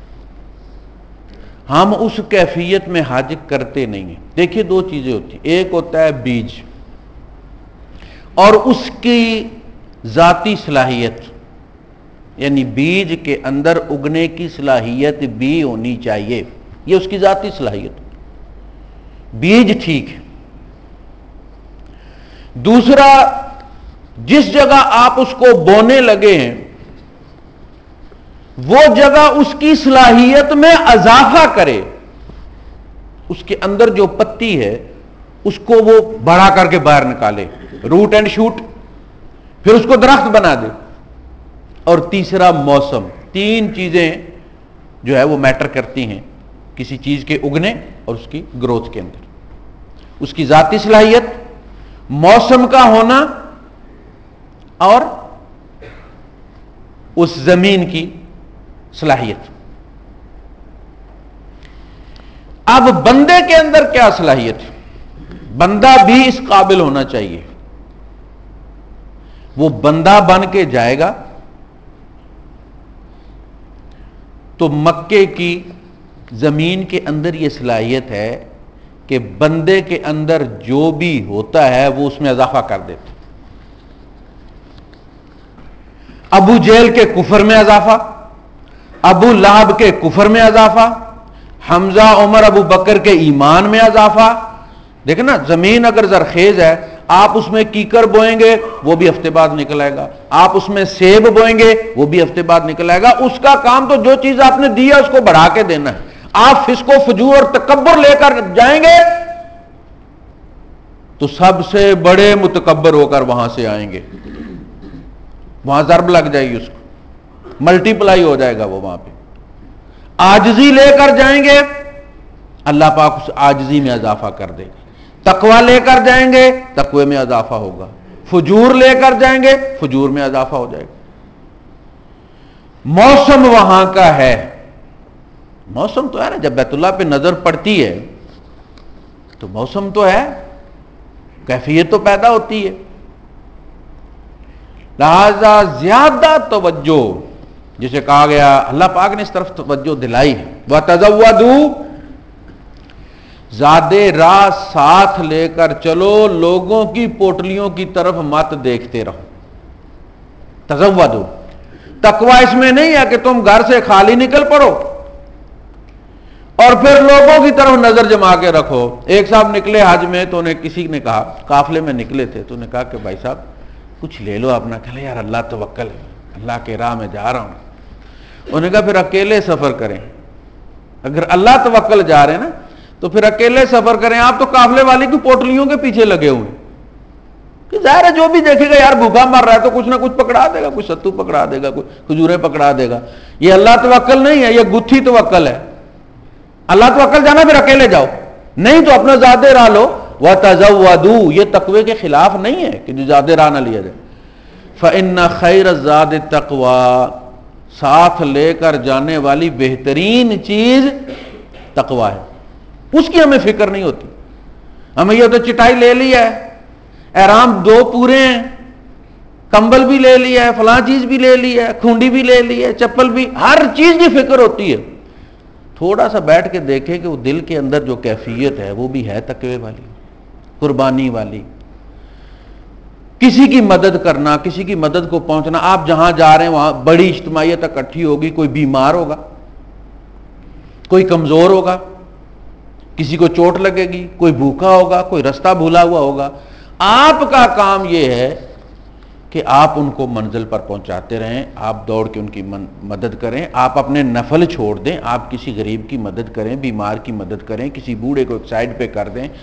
ہم اس کیفیت میں حج کرتے نہیں ہیں. دیکھیے دو چیزیں ہوتی ہیں، ایک ہوتا ہے بیج اور اس کی ذاتی صلاحیت، یعنی بیج کے اندر اگنے کی صلاحیت بھی ہونی چاہیے، یہ اس کی ذاتی صلاحیت. بیج ٹھیک ہے. دوسرا، جس جگہ آپ اس کو بونے لگے ہیں وہ جگہ اس کی صلاحیت میں اضافہ کرے، اس کے اندر جو پتی ہے اس کو وہ بڑا کر کے باہر نکالے، روٹ اینڈ شوٹ، پھر اس کو درخت بنا دے. اور تیسرا موسم. 3 چیزیں جو ہے وہ میٹر کرتی ہیں کسی چیز کے اگنے اور اس کی گروتھ کے اندر. اس کی ذاتی صلاحیت، موسم کا ہونا اور اس زمین کی صلاحیت. اب بندے کے اندر کیا صلاحیت ہے؟ بندہ بھی اس قابل ہونا چاہیے. وہ بندہ بن کے جائے گا تو مکے کی زمین کے اندر یہ صلاحیت ہے کہ بندے کے اندر جو بھی ہوتا ہے وہ اس میں اضافہ کر دیتا. ابو جہل کے کفر میں اضافہ، ابو لہب کے کفر میں اضافہ، حمزہ عمر ابو بکر کے ایمان میں اضافہ. دیکھیں نا، زمین اگر زرخیز ہے، آپ اس میں کیکر بوئیں گے وہ بھی ہفتے بعد نکل آئے گا، آپ اس میں سیب بوئیں گے وہ بھی ہفتے بعد نکل آئے گا. اس کا کام تو جو چیز آپ نے دی ہے اس کو بڑھا کے دینا ہے. آپ فسق و فجور اور تکبر لے کر جائیں گے تو سب سے بڑے متکبر ہو کر وہاں سے آئیں گے. وہاں ضرب لگ جائے گی، اس کو ملٹی پلائی ہو جائے گا وہ وہاں پہ. عاجزی لے کر جائیں گے، اللہ پاک اس عاجزی میں اضافہ کر دے گا. تقوی لے کر جائیں گے، تقوی میں اضافہ ہوگا. فجور لے کر جائیں گے، فجور میں اضافہ ہو جائے گا. موسم وہاں کا ہے. موسم تو ہے نا، جب بیت اللہ پہ نظر پڑتی ہے تو موسم تو ہے، کیفیت تو پیدا ہوتی ہے. لہذا زیادہ توجہ جسے کہا گیا، اللہ پاک نے اس طرف توجہ دلائی ہے، وَتَزَوَّدُوا، زیادہ راہ ساتھ لے کر چلو، لوگوں کی پوٹلیوں کی طرف مت دیکھتے رہو. تزودوا، تقوی اس میں نہیں ہے کہ تم گھر سے خالی نکل پڑو اور پھر لوگوں کی طرف نظر جما کے رکھو. ایک صاحب نکلے حج میں تو انہیں کسی نے کہا، قافلے میں نکلے تھے تو انہیں کہا کہ بھائی صاحب کچھ لے لو اپنا. کہا یار اللہ توکل ہے، اللہ کے راہ میں جا رہا ہوں. انہوں نے کہا پھر اکیلے سفر کریں. اگر اللہ توکل جا رہے ہیں نا تو پھر اکیلے سفر کریں. آپ تو قافلے والی کی پوٹلیوں کے پیچھے لگے ہوئے کہ ظاہر ہے جو بھی دیکھے گا یار بھوکا مر رہا ہے تو کچھ نہ کچھ پکڑا دے گا، کوئی ستو پکڑا دے گا، کوئی کھجوریں پکڑا دے گا. یہ اللہ توکل نہیں ہے، یہ گتھی توکل ہے. اللہ توکل جانا پھر اکیلے جاؤ، نہیں تو اپنا زیادہ راہ لو. وَتَزَوَّدُوا، یہ تقوی کے خلاف نہیں ہے کہ جو زیادہ راہ نہ لیا جائے. فَإِنَّ خَيْرَ الزَّادِ التَّقْوَىٰ، ساتھ لے کر جانے والی بہترین چیز تقوی ہے. اس کی ہمیں فکر نہیں ہوتی. ہمیں یہ تو چٹائی لے لیا ہے، احرام 2 پورے ہیں، کمبل بھی لے لیا ہے، فلاں چیز بھی لے لی ہے، کھونڈی بھی لے لی ہے، چپل بھی، ہر چیز کی فکر ہوتی ہے. تھوڑا سا بیٹھ کے دیکھیں کہ وہ دل کے اندر جو کیفیت ہے وہ بھی ہے تقوی والی، قربانی والی. کسی کی مدد کرنا، کسی کی مدد کو پہنچنا. آپ جہاں جا رہے ہیں وہاں بڑی اجتماعیت اکٹھی ہوگی، کوئی بیمار ہوگا، کوئی کمزور ہوگا، کسی کو چوٹ لگے گی، کوئی بھوکا ہوگا، کوئی رستہ بھولا ہوا ہوگا. آپ کا کام یہ ہے کہ آپ ان کو منزل پر پہنچاتے رہیں، آپ دوڑ کے ان کی مدد کریں، آپ اپنے نفل چھوڑ دیں، آپ کسی غریب کی مدد کریں، بیمار کی مدد کریں، کسی بوڑھے کو ایک سائڈ پہ کر دیں.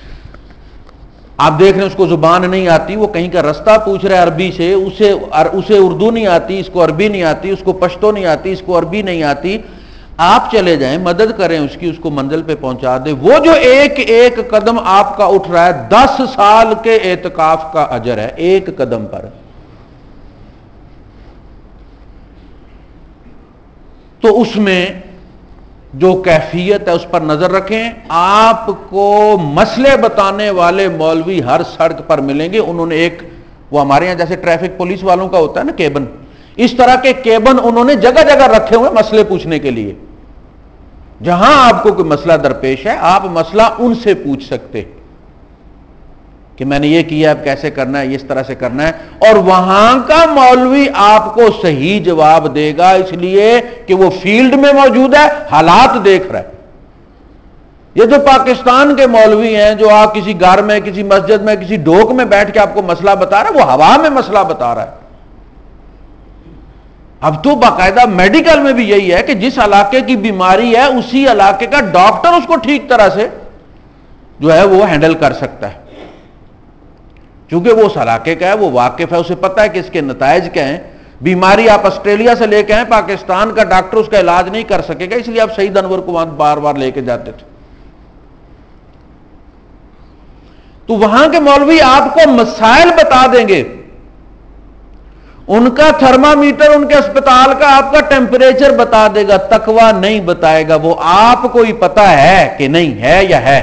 آپ دیکھ رہے ہیں اس کو زبان نہیں آتی، وہ کہیں کا رستہ پوچھ رہا ہے عربی سے، اسے اردو نہیں آتی، اس کو عربی نہیں آتی، اس کو پشتو نہیں آتی، اس کو عربی نہیں آتی. آپ چلے جائیں، مدد کریں اس کی، اس کو منزل پہ پہنچا دیں. وہ جو ایک ایک قدم آپ کا اٹھ رہا ہے 10 سال کے اعتکاف کا اجر ہے ایک قدم پر. تو اس میں جو کیفیت ہے اس پر نظر رکھیں. آپ کو مسئلے بتانے والے مولوی ہر سڑک پر ملیں گے. انہوں نے ایک، وہ ہمارے یہاں جیسے ٹریفک پولیس والوں کا ہوتا ہے نا کیبن، اس طرح کے کیبن انہوں نے جگہ جگہ رکھے ہوئے مسئلے پوچھنے کے لیے. جہاں آپ کو کوئی مسئلہ درپیش ہے آپ مسئلہ ان سے پوچھ سکتے کہ میں نے یہ کیا، اب کیسے کرنا ہے، اس طرح سے کرنا ہے. اور وہاں کا مولوی آپ کو صحیح جواب دے گا، اس لیے کہ وہ فیلڈ میں موجود ہے، حالات دیکھ رہا ہے. یہ جو پاکستان کے مولوی ہیں جو آپ کسی گھر میں، کسی مسجد میں، کسی ڈھوک میں بیٹھ کے آپ کو مسئلہ بتا رہا ہے، وہ ہوا میں مسئلہ بتا رہا ہے. اب تو باقاعدہ میڈیکل میں بھی یہی ہے کہ جس علاقے کی بیماری ہے اسی علاقے کا ڈاکٹر اس کو ٹھیک طرح سے جو ہے وہ ہینڈل کر سکتا ہے، چونکہ وہ اس علاقے کا ہے، وہ واقف ہے، اسے پتہ ہے کہ اس کے نتائج کیا ہیں. بیماری آپ آسٹریلیا سے لے کے آئیں، پاکستان کا ڈاکٹر اس کا علاج نہیں کر سکے گا، اس لیے آپ سعید انور کو وہاں بار بار لے کے جاتے تھے. تو وہاں کے مولوی آپ کو مسائل بتا دیں گے، ان کا تھرمامیٹر ان کے اسپتال کا آپ کا ٹیمپریچر بتا دے گا، تقویٰ نہیں بتائے گا، وہ آپ کو ہی پتا ہے کہ نہیں ہے یا ہے۔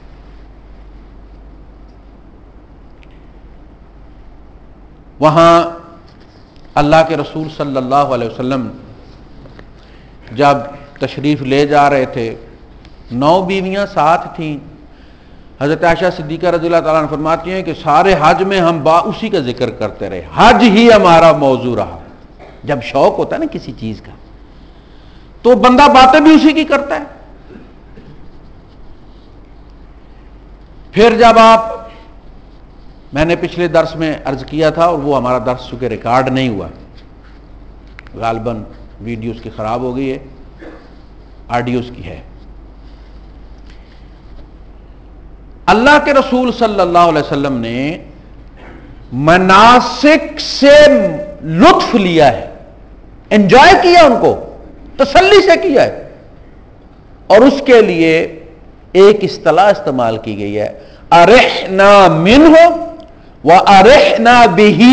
وہاں اللہ کے رسول صلی اللہ علیہ وسلم جب تشریف لے جا رہے تھے، 9 بیویاں ساتھ تھیں۔ حضرت عائشہ صدیقہ رضی اللہ تعالیٰ عنہ فرماتی ہیں کہ سارے حج میں ہم اسی کا ذکر کرتے رہے، حج ہی ہمارا موضوع رہا۔ جب شوق ہوتا ہے نا کسی چیز کا تو بندہ باتیں بھی اسی کی کرتا ہے۔ پھر جب میں نے پچھلے درس میں عرض کیا تھا، اور وہ ہمارا درس چونکہ ریکارڈ نہیں ہوا، غالباً ویڈیو اس کی خراب ہو گئی ہے، آڈیو اس کی ہے۔ اللہ کے رسول صلی اللہ علیہ وسلم نے مناسک سے لطف لیا ہے، انجوائے کیا، ان کو تسلی سے کیا ہے، اور اس کے لیے ایک اصطلاح استعمال کی گئی ہے، ارحنا منہ وارحنا بہ۔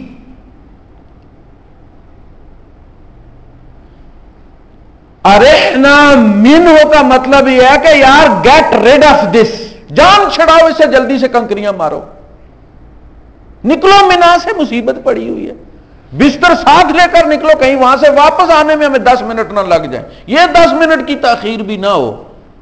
ارحنا منہ کا مطلب یہ ہے کہ یار گیٹ ریڈ آف دس، جان چھڑاؤ اسے، جلدی سے کنکریاں مارو، نکلو منا سے، مصیبت پڑی ہوئی ہے، بستر ساتھ لے کر نکلو، کہیں وہاں سے واپس آنے میں ہمیں 10 منٹ نہ لگ جائیں، یہ 10 منٹ کی تاخیر بھی نہ ہو۔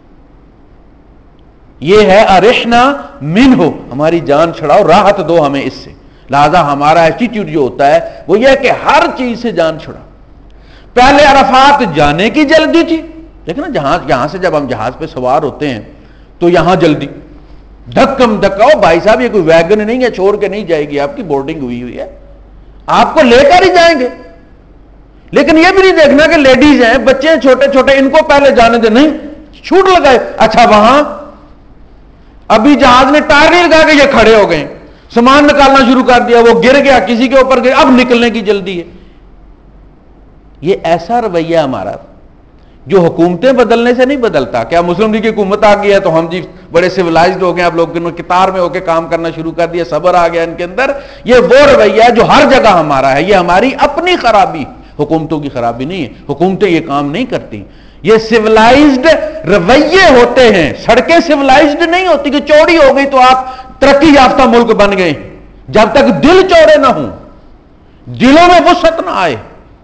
یہ ہے ارحنا منہ، ہماری جان چھڑاؤ، راحت دو ہمیں اس سے۔ لہذا ہمارا ایٹیٹیوڈ جو ہوتا ہے وہ یہ ہے کہ ہر چیز سے جان چھڑاؤ۔ پہلے عرفات جانے کی جلدی تھی، دیکھنا یہاں سے جب ہم جہاز پہ سوار ہوتے ہیں تو یہاں جلدی، دھکم دھکاؤ بھائی صاحب، یہ کوئی ویگن نہیں ہے، چھوڑ کے نہیں جائے گی، آپ کی بورڈنگ ہوئی ہے، آپ کو لے کر ہی جائیں گے۔ لیکن یہ بھی نہیں دیکھنا کہ لیڈیز ہیں، بچے ہیں چھوٹے چھوٹے، ان کو پہلے جانے دیں، نہیں، چھوٹ لگائے، اچھا وہاں ابھی جہاز نے ٹائر نہیں لگا کہ یہ کھڑے ہو گئے، سامان نکالنا شروع کر دیا، وہ گر گیا، کسی کے اوپر گیا، اب نکلنے کی جلدی ہے۔ یہ ایسا رویہ ہمارا جو حکومتیں بدلنے سے نہیں بدلتا۔ کیا مسلم لیگ کی حکومت آ گئی ہے تو ہم جی بڑے سیولائزڈ ہو گئے، آپ لوگ قطار میں ہو کے کام کرنا شروع کر دیا، صبر آ گیا ان کے اندر؟ یہ وہ رویہ ہے جو ہر جگہ ہمارا ہے، یہ ہماری اپنی خرابی، حکومتوں کی خرابی نہیں ہے۔ حکومتیں یہ کام نہیں کرتی، یہ سیولائزڈ رویے ہوتے ہیں۔ سڑکیں سیولائزڈ نہیں ہوتی کہ چوڑی ہو گئی تو آپ ترقی یافتہ ملک بن گئے، جب تک دل چوڑے نہ ہوں، دلوں میں وسعت نہ آئے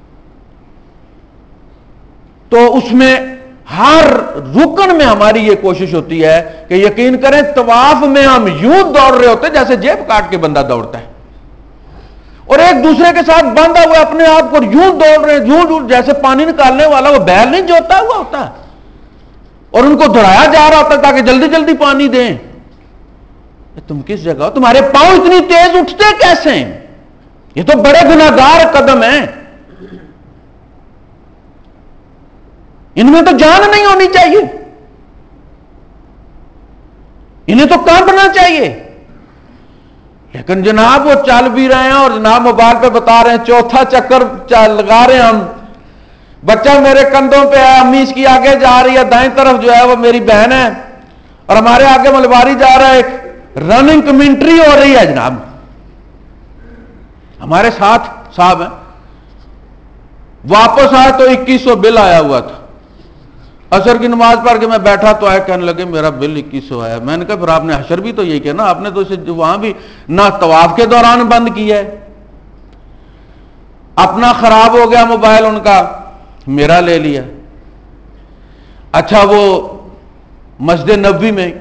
تو اس میں ہر رکن میں ہماری یہ کوشش ہوتی ہے کہ یقین کریں طواف میں ہم یوں دوڑ رہے ہوتے جیسے جیب کاٹ کے بندہ دوڑتا ہے، اور ایک دوسرے کے ساتھ باندھا ہوا اپنے آپ کو یوں دوڑ رہے ہیں، یوں جیسے پانی نکالنے والا وہ بیل نہیں جوتا ہوا ہوتا، اور ان کو دوڑایا جا رہا ہوتا ہے تاکہ جلدی جلدی پانی دیں۔ تم کس جگہ ہو؟ تمہارے پاؤں اتنی تیز اٹھتے کیسے ہیں؟ یہ تو بڑے گناہگار قدم ہیں، ان میں تو جان نہیں ہونی چاہیے، انہیں تو کانپنا چاہیے۔ لیکن جناب وہ چل بھی رہے ہیں اور جناب موبائل پہ بتا رہے ہیں، چوتھا چکر لگا رہے ہیں ہم، بچہ میرے کندھوں پہ ہے، امی اس کی آگے جا رہی ہے، دائیں طرف جو ہے وہ میری بہن ہے، اور ہمارے آگے ملواری جا رہا ہے، ایک رننگ کمنٹری ہو رہی ہے جناب، ہمارے ساتھ صاحب ہیں۔ واپس آئے تو 2100 بل آیا ہوا تھا، عصر کی نماز پڑھ کے میں بیٹھا تو آئے کہنے لگے میرا بل 2100 آیا۔ میں نے کہا پھر آپ نے حشر بھی تو یہی کیا نا، آپ نے تو اسے وہاں بھی نہ طواف کے دوران بند کیا ہے، اپنا خراب ہو گیا موبائل، ان کا میرا لے لیا۔ اچھا وہ مسجد نبوی میں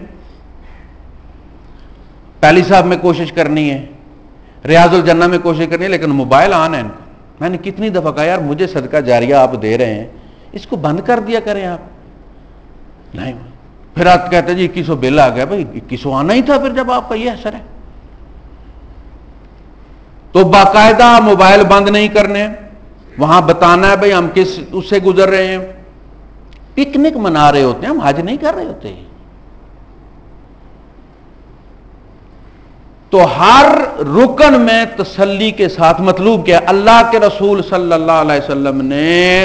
پہلی صاحب میں کوشش کرنی ہے، ریاض الجنہ میں کوشش کرنی ہے، لیکن موبائل آن ہے ان کو۔ میں نے کتنی دفعہ کہا یار مجھے صدقہ جاریہ آپ دے رہے ہیں، اس کو بند کر دیا کریں آپ، نہیں۔ پھر آپ کہتے جی 2100 بل آ گیا، بھائی 2100 آنا ہی تھا پھر جب آپ کا یہ اثر ہے۔ تو باقاعدہ موبائل بند نہیں کرنے، وہاں بتانا ہے بھائی ہم کس اس سے گزر رہے ہیں، پکنک منا رہے ہوتے ہیں ہم، حج نہیں کر رہے ہوتے۔ تو ہر رکن میں تسلی کے ساتھ مطلوب کیا، اللہ کے رسول صلی اللہ علیہ وسلم نے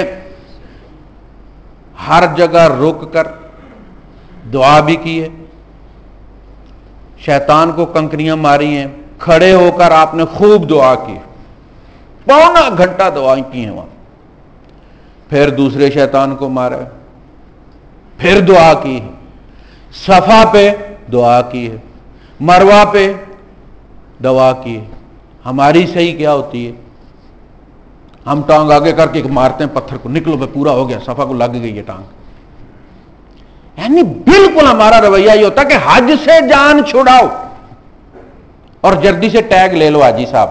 ہر جگہ رک کر دعا بھی کی ہے، شیطان کو کنکریاں ماری ہیں, کھڑے ہو کر آپ نے خوب دعا کی, پونا گھنٹہ دعائیں کی ہیں وہاں. پھر دوسرے شیطان کو مارا, پھر دعا کی, صفا پہ دعا کی ہے, مروہ پہ دعا کی ہے. ہماری صحیح کیا ہوتی ہے, ہم ٹانگ آگے کر کے مارتے ہیں پتھر کو, نکلو بھائی پورا ہو گیا, صفا کو لگ گئی ہے ٹانگ. یعنی بالکل ہمارا رویہ یہ ہوتا کہ حج سے جان چھڑاؤ اور جلدی سے ٹیگ لے لو حاجی صاحب,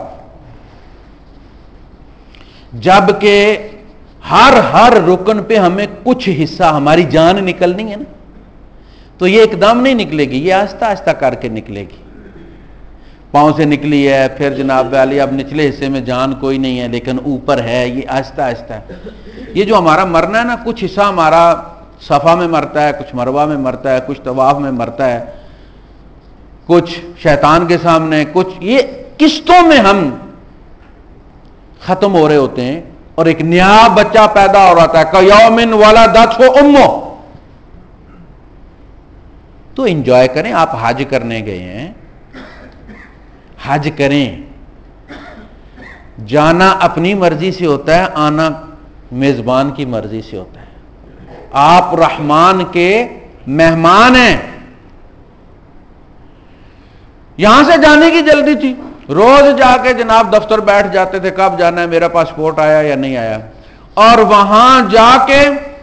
جبکہ ہر رکن پہ ہمیں کچھ حصہ ہماری جان نکلنی ہے نا. تو یہ ایک دم نہیں نکلے گی, یہ آہستہ آہستہ کر کے نکلے گی. پاؤں سے نکلی ہے, پھر جناب علی اب نچلے حصے میں جان کوئی نہیں ہے لیکن اوپر ہے, یہ آہستہ آہستہ ہے. یہ جو ہمارا مرنا ہے نا, کچھ حصہ ہمارا صفا میں مرتا ہے, کچھ مروہ میں مرتا ہے, کچھ طواف میں مرتا ہے, کچھ شیطان کے سامنے, کچھ یہ قسطوں میں ہم ختم ہو رہے ہوتے ہیں. اور ایک نیا بچہ پیدا ہو رہا ہے, کیومن ولدتہ امہ. تو انجوائے کریں. آپ حج کرنے گئے ہیں, حج کریں. جانا اپنی مرضی سے ہوتا ہے, آنا میزبان کی مرضی سے ہوتا ہے. آپ رحمان کے مہمان ہیں. یہاں سے جانے کی جلدی تھی, روز جا کے جناب دفتر بیٹھ جاتے تھے, کب جانا ہے, میرا پاسپورٹ آیا یا نہیں آیا. اور وہاں جا کے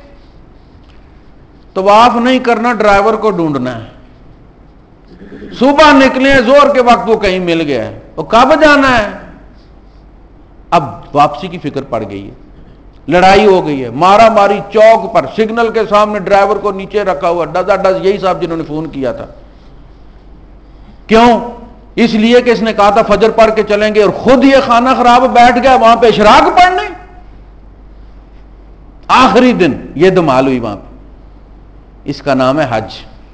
طواف نہیں کرنا, ڈرائیور کو ڈھونڈنا ہے. صبح نکلے, زور کے وقت وہ کہیں مل گیا ہے, وہ کب جانا ہے. اب واپسی کی فکر پڑ گئی ہے, لڑائی ہو گئی ہے, مارا ماری چوک پر, سگنل کے سامنے ڈرائیور کو نیچے رکھا ہوا, ڈزا ڈز یہی صاحب جنہوں نے فون کیا تھا. کیوں؟ اس لیے کہ اس نے کہا تھا فجر پڑھ کے چلیں گے, اور خود یہ خانہ خراب بیٹھ گیا وہاں پہ اشراق پڑھنے. آخری دن یہ دمال ہوئی وہاں پہ. اس کا نام ہے حج.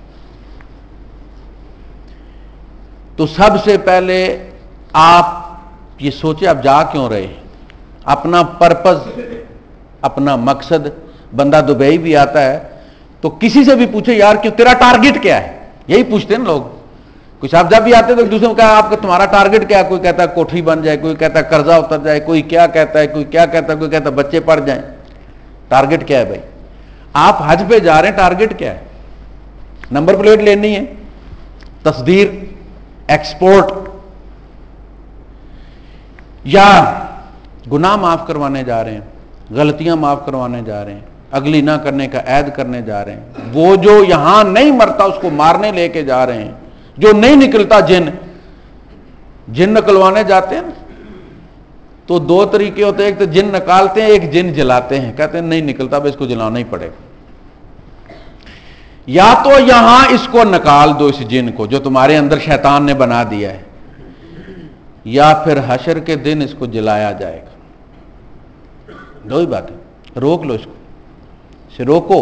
تو سب سے پہلے آپ یہ سوچیں آپ جا کیوں رہے, اپنا پرپز, اپنا مقصد. بندہ دبئی بھی آتا ہے تو کسی سے بھی پوچھے یار کیوں, تیرا ٹارگٹ کیا ہے, یہی پوچھتے ہیں نا لوگ. کچھ آپ جب بھی آتے تو ایک دوسرے کو کہا آپ کا تمہارا ٹارگٹ کیا ہے, کوئی کہتا ہے کوٹھی بن جائے, کوئی کہتا ہے قرضہ اتر جائے, کوئی کیا کہتا ہے, کوئی کیا کہتا ہے, کوئی کہتا ہے بچے پڑھ جائیں. ٹارگٹ کیا ہے بھائی؟ آپ حج پہ جا رہے ہیں, ٹارگٹ کیا ہے؟ نمبر پلیٹ لینی ہے, تصدیر, ایکسپورٹ, یا گناہ معاف کروانے جا رہے ہیں, غلطیاں معاف کروانے جا رہے ہیں, اگلی نہ کرنے کا عہد کرنے جا رہے ہیں. وہ جو یہاں نہیں مرتا اس کو مارنے لے کے جا رہے ہیں, جو نہیں نکلتا جن نکلوانے جاتے ہیں. تو دو طریقے ہوتے ہیں, ایک تو جن نکالتے ہیں, ایک جن جلاتے ہیں, کہتے ہیں نہیں نکلتا بھائی اس کو جلانا ہی پڑے گا. یا تو یہاں اس کو نکال دو, اس جن کو جو تمہارے اندر شیطان نے بنا دیا ہے, یا پھر حشر کے دن اس کو جلایا جائے گا. دو ہی بات ہے, روک لو اس کو, اسے روکو.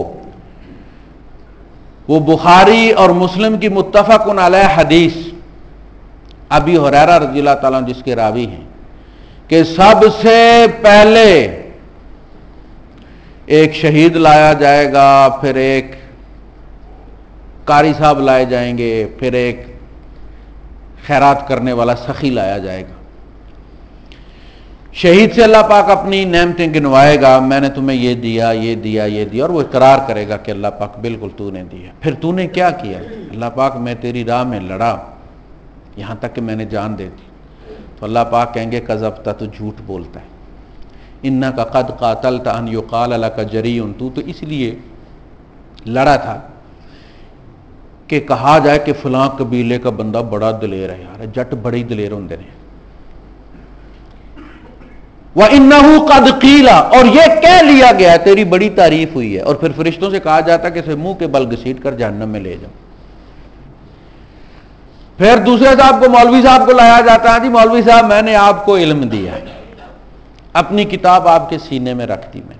وہ بخاری اور مسلم کی متفق علیہ حدیث, ابی ہریرہ رضی اللہ تعالیٰ عنہ جس کے راوی ہیں, کہ سب سے پہلے ایک شہید لایا جائے گا, پھر ایک قاری صاحب لائے جائیں گے, پھر ایک خیرات کرنے والا سخی لایا جائے گا. شہید سے اللہ پاک اپنی نعمتیں گنوائے گا, میں نے تمہیں یہ دیا, یہ دیا, یہ دیا, اور وہ اقرار کرے گا کہ اللہ پاک بالکل تو نے دیا. پھر تو نے کیا کیا؟ اللہ پاک میں تیری راہ میں لڑا یہاں تک کہ میں نے جان دے دی. تو اللہ پاک کہیں گے کذبت, تو جھوٹ بولتا ہے. انک قد قاتلت ان یقال لک جریء, تو اس لیے لڑا تھا کہ کہا جائے کہ فلاں قبیلے کا بندہ بڑا دلیر ہے. یار جٹ بڑی دلیر ہوندے نے. وَإِنَّهُ قَدْ قِيلَ, اور یہ کہہ لیا گیا ہے, تیری بڑی تعریف ہوئی ہے. اور پھر فرشتوں سے کہا جاتا ہے کہ اسے منہ کے بل گھسیٹ کر جہنم میں لے جاؤ. پھر دوسرے صاحب کو, مولوی صاحب کو لایا جاتا ہے, جی مولوی صاحب میں نے آپ کو علم دیا, اپنی کتاب آپ کے سینے میں رکھ دی میں نے,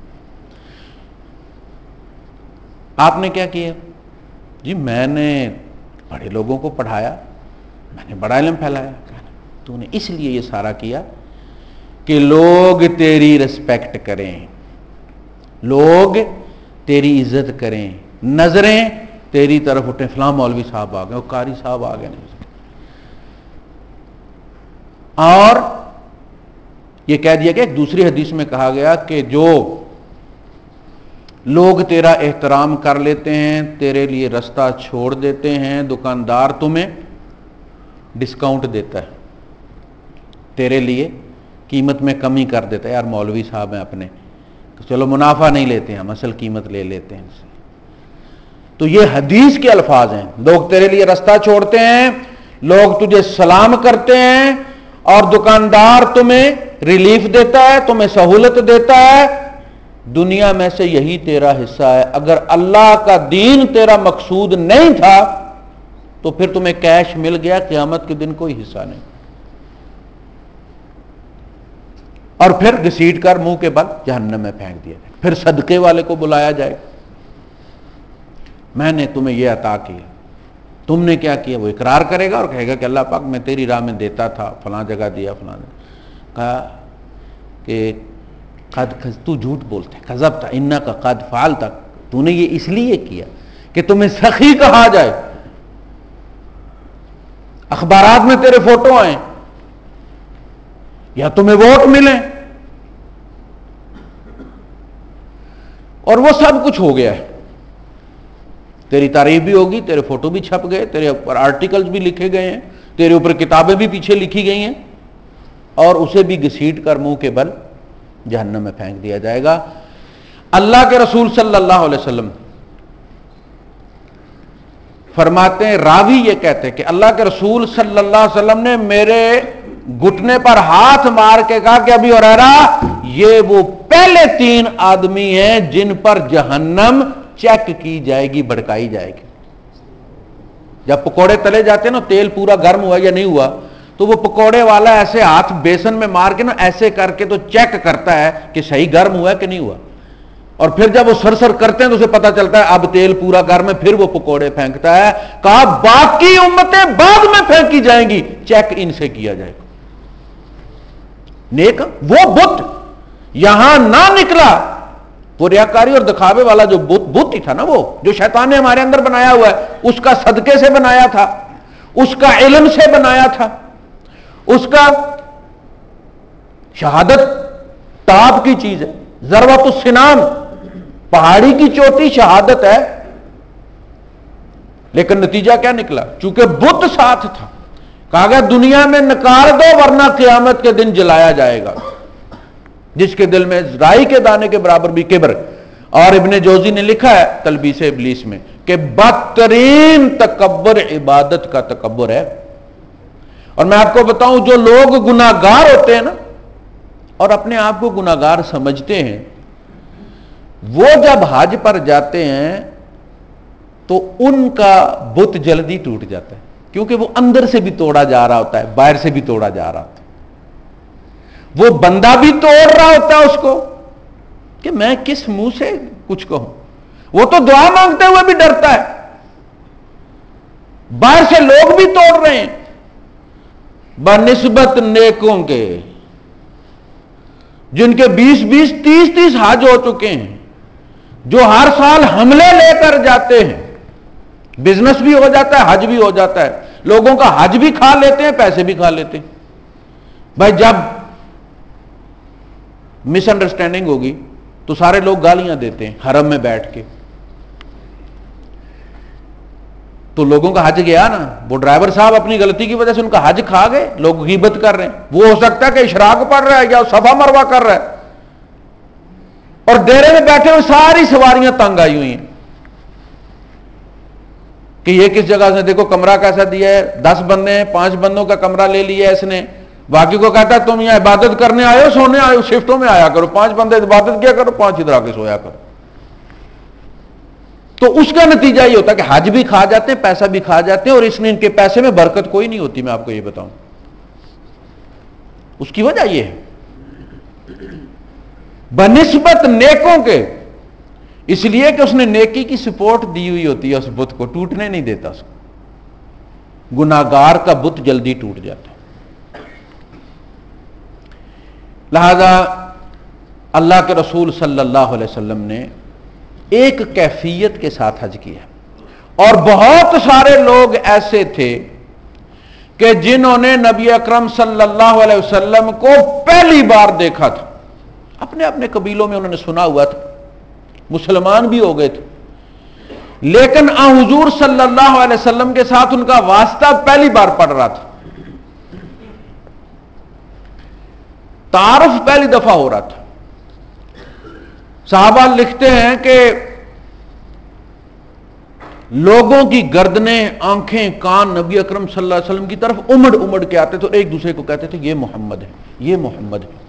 آپ نے کیا کیا؟ جی میں نے بڑے لوگوں کو پڑھایا, میں نے بڑا علم پھیلایا. تو نے اس لیے یہ سارا کیا کہ لوگ تیری رسپیکٹ کریں, لوگ تیری عزت کریں, نظریں تیری طرف اٹھے فلاں مولوی صاحب آ گئے، وہ قاری صاحب آ گئے نہیں. اور یہ کہہ دیا کہ ایک دوسری حدیث میں کہا گیا کہ جو لوگ تیرا احترام کر لیتے ہیں، تیرے لیے رستہ چھوڑ دیتے ہیں، دکاندار تمہیں ڈسکاؤنٹ دیتا ہے، تیرے لیے قیمت میں کمی کر دیتا ہے. یار مولوی صاحب ہیں اپنے، چلو منافع نہیں لیتے ہیں، ہم اصل قیمت لے لیتے ہیں. تو یہ حدیث کے الفاظ ہیں. لوگ تیرے لیے رستہ چھوڑتے ہیں، لوگ تجھے سلام کرتے ہیں، اور دکاندار تمہیں ریلیف دیتا ہے، تمہیں سہولت دیتا ہے. دنیا میں سے یہی تیرا حصہ ہے. اگر اللہ کا دین تیرا مقصود نہیں تھا تو پھر تمہیں کیش مل گیا، قیامت کے دن کوئی حصہ نہیں. اور پھر گھسیٹ کر منہ کے بل جہنم میں پھینک دیا جائے. پھر صدقے والے کو بلایا جائے، میں نے تمہیں یہ عطا کیا، تم نے کیا کیا؟ وہ اقرار کرے گا اور کہے گا کہ اللہ پاک میں تیری راہ میں دیتا تھا، فلاں جگہ دیا، فلاں جگہ. کہا کہ تو جھوٹ بولتا ہے، کذبت انک قد فعلت، تو نے یہ اس لیے کیا کہ تمہیں سخی کہا جائے، اخبارات میں تیرے فوٹو آئیں، یا تمہیں ووٹ ملیں. اور وہ سب کچھ ہو گیا ہے، تیری تعریف بھی ہوگی، تیرے فوٹو بھی چھپ گئے، تیرے اوپر آرٹیکلز بھی لکھے گئے ہیں، تیرے اوپر کتابیں بھی پیچھے لکھی گئی ہیں، اور اسے بھی گھسیٹ کر منہ کے بل جہنم میں پھینک دیا جائے گا. اللہ کے رسول صلی اللہ علیہ وسلم فرماتے ہیں، راوی یہ کہتے ہیں کہ اللہ کے رسول صلی اللہ علیہ وسلم نے میرے گھٹنے پر ہاتھ مار کے کہا کہ ابی ہریرہ یہ وہ پہلے 3 آدمی ہیں جن پر جہنم چیک کی جائے گی، بھڑکائی جائے گی. جب پکوڑے تلے جاتے ہیں نا، تیل پورا گرم ہوا یا نہیں ہوا، تو وہ پکوڑے والا ایسے ہاتھ بیسن میں مار کے نا ایسے کر کے تو چیک کرتا ہے کہ صحیح گرم ہوا ہے کہ نہیں ہوا. اور پھر جب وہ سر کرتے ہیں تو اسے پتا چلتا ہے اب تیل پورا گرم ہے، پھر وہ پکوڑے پھینکتا ہے. کہا باقی امتیں بعد میں پھینکی جائیں گی، چیک ان سے کیا جائے گا. نیک وہ بت یہاں نہ نکلا، وہ ریاکاری اور دکھاوے والا جو بت ہی تھا نا، وہ جو شیطان نے ہمارے اندر بنایا ہوا ہے، اس کا صدقے سے بنایا تھا، اس کا علم سے بنایا تھا، اس کا شہادت تاب کی چیز ہے، ذروۃ السنام پہاڑی کی چوٹی شہادت ہے. لیکن نتیجہ کیا نکلا؟ چونکہ بت ساتھ تھا، کہا گیا دنیا میں نکال دو ورنہ قیامت کے دن جلایا جائے گا. جس کے دل میں رائی کے دانے کے برابر بھی کبر. اور ابن جوزی نے لکھا ہے تلبیس ابلیس میں کہ بدترین تکبر عبادت کا تکبر ہے. اور میں آپ کو بتاؤں، جو لوگ گناہگار ہوتے ہیں نا اور اپنے آپ کو گناہگار سمجھتے ہیں، وہ جب حج پر جاتے ہیں تو ان کا بت جلدی ٹوٹ جاتا ہے، کیونکہ وہ اندر سے بھی توڑا جا رہا ہوتا ہے، باہر سے بھی توڑا جا رہا ہوتا ہے. وہ بندہ بھی توڑ رہا ہوتا ہے اس کو کہ میں کس منہ سے کچھ کہوں، وہ تو دعا مانگتے ہوئے بھی ڈرتا ہے. باہر سے لوگ بھی توڑ رہے ہیں بنسبت نیکوں کے، جن کے 20 30 حج ہو چکے ہیں، جو ہر سال حملے لے کر جاتے ہیں، بزنس بھی ہو جاتا ہے، حج بھی ہو جاتا ہے، لوگوں کا حج بھی کھا لیتے ہیں، پیسے بھی کھا لیتے ہیں. بھائی جب مس انڈرسٹینڈنگ ہوگی تو سارے لوگ گالیاں دیتے ہیں حرم میں بیٹھ کے. تو لوگوں کا حج گیا نا، وہ ڈرائیور صاحب اپنی غلطی کی وجہ سے ان کا حج کھا گئے، لوگ غیبت کر رہے ہیں. وہ ہو سکتا ہے کہ اشراق پڑھ رہا ہے یا صفا مروہ کر رہا ہے، اور ڈیرے میں بیٹھے ہوئے ساری سواریاں تنگ آئی ہوئی ہیں کہ یہ کس جگہ سے، دیکھو کمرہ کیسا دیا ہے، 10 بندے ہیں، 5 بندوں کا کمرہ لے لیا ہے اس نے. باقی کو کہتا ہے تم یہاں عبادت کرنے آئے ہو، سونے آئے ہو، شفٹوں میں آیا کرو، 5 بندے عبادت کیا کرو، 5 ادھر آ کے سویا کرو. تو اس کا نتیجہ یہ ہوتا ہے کہ حج بھی کھا جاتے ہیں، پیسہ بھی کھا جاتے ہیں، اور اس نے ان کے پیسے میں برکت کوئی نہیں ہوتی. میں آپ کو یہ بتاؤں اس کی وجہ یہ ہے بنسبت نیکوں کے، اس لیے کہ اس نے نیکی کی سپورٹ دی ہوئی ہوتی ہے، اس بت کو ٹوٹنے نہیں دیتا. اس کو گناہگار کا بت جلدی ٹوٹ جاتا ہے. لہذا اللہ کے رسول صلی اللہ علیہ وسلم نے ایک کیفیت کے ساتھ حج کیا، اور بہت سارے لوگ ایسے تھے کہ جنہوں نے نبی اکرم صلی اللہ علیہ وسلم کو پہلی بار دیکھا تھا، اپنے اپنے قبیلوں میں انہوں نے سنا ہوا تھا، مسلمان بھی ہو گئے تھے، لیکن حضور صلی اللہ علیہ وسلم کے ساتھ ان کا واسطہ پہلی بار پڑ رہا تھا، تعارف پہلی دفعہ ہو رہا تھا۔ صحابہ لکھتے ہیں کہ لوگوں کی گردنیں، آنکھیں، کان نبی اکرم صلی اللہ علیہ وسلم کی طرف امڑ امڑ کے آتے تھے اور ایک دوسرے کو کہتے تھے یہ محمد ہے، یہ محمد ہے۔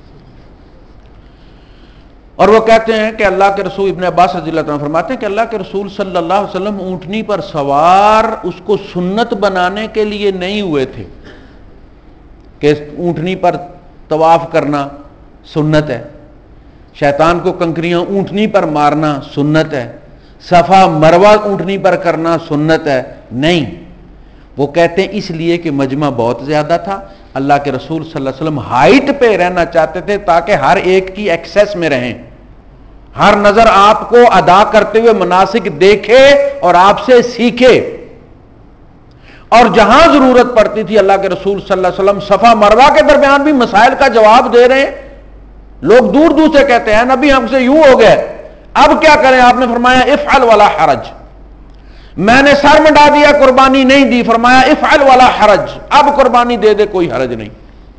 اور وہ کہتے ہیں کہ اللہ کے رسول، ابن عباس رضی اللہ عنہ فرماتے ہیں کہ اللہ کے رسول صلی اللہ علیہ وسلم اونٹنی پر سوار اس کو سنت بنانے کے لیے نہیں ہوئے تھے کہ اونٹنی پر طواف کرنا سنت ہے، شیطان کو کنکریاں اونٹنی پر مارنا سنت ہے، صفا مروہ اونٹنی پر کرنا سنت ہے، نہیں، وہ کہتے ہیں اس لیے کہ مجمع بہت زیادہ تھا، اللہ کے رسول صلی اللہ علیہ وسلم ہائٹ پہ رہنا چاہتے تھے تاکہ ہر ایک کی ایکسیس میں رہیں، ہر نظر آپ کو ادا کرتے ہوئے مناسک دیکھے اور آپ سے سیکھے، اور جہاں ضرورت پڑتی تھی اللہ کے رسول صلی اللہ علیہ وسلم صفا مروہ کے درمیان بھی مسائل کا جواب دے رہے ہیں۔ لوگ دور دور سے کہتے ہیں نبی ہم سے یوں ہو گئے، اب کیا کریں؟ آپ نے فرمایا افعل ولا حرج، میں نے سر مڈا دیا قربانی نہیں دی، فرمایا افعل ولا حرج، اب قربانی دے دے کوئی حرج نہیں۔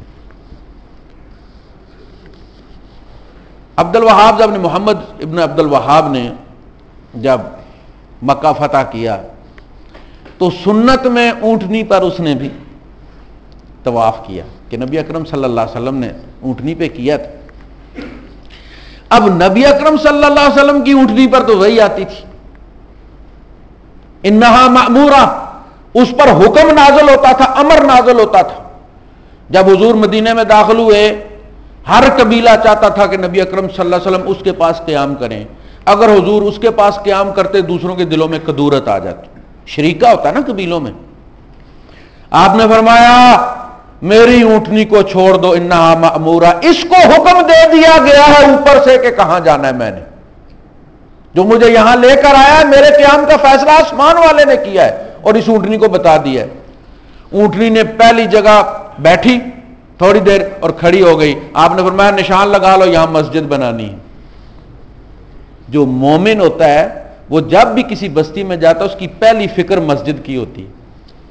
عبد الوہاب ابن محمد ابن عبد الوہاب نے جب مکہ فتح کیا تو سنت میں اونٹنی پر اس نے بھی طواف کیا کہ نبی اکرم صلی اللہ علیہ وسلم نے اونٹنی پہ کیا تھا۔ اب نبی اکرم صلی اللہ علیہ وسلم کی اونٹنی پر تو وہی آتی تھی، انہا مأمورہ، اس پر حکم نازل ہوتا تھا، امر نازل ہوتا تھا۔ جب حضور مدینے میں داخل ہوئے ہر قبیلہ چاہتا تھا کہ نبی اکرم صلی اللہ علیہ وسلم اس کے پاس قیام کریں، اگر حضور اس کے پاس قیام کرتے دوسروں کے دلوں میں کدورت آ جاتی، شریکہ ہوتا ہے نا قبیلوں میں۔ آپ نے فرمایا میری اونٹنی کو چھوڑ دو، انہا مأمورہ، اس کو حکم دے دیا گیا ہے اوپر سے کہ کہاں جانا ہے، میں نے جو مجھے یہاں لے کر آیا ہے، میرے قیام کا فیصلہ آسمان والے نے کیا ہے اور اس اونٹنی کو بتا دیا ہے۔ اونٹنی نے پہلی جگہ بیٹھی تھوڑی دیر اور کھڑی ہو گئی، آپ نے فرمایا نشان لگا لو یہاں مسجد بنانی ہے۔ جو مومن ہوتا ہے وہ جب بھی کسی بستی میں جاتا ہے اس کی پہلی فکر مسجد کی ہوتی ہے،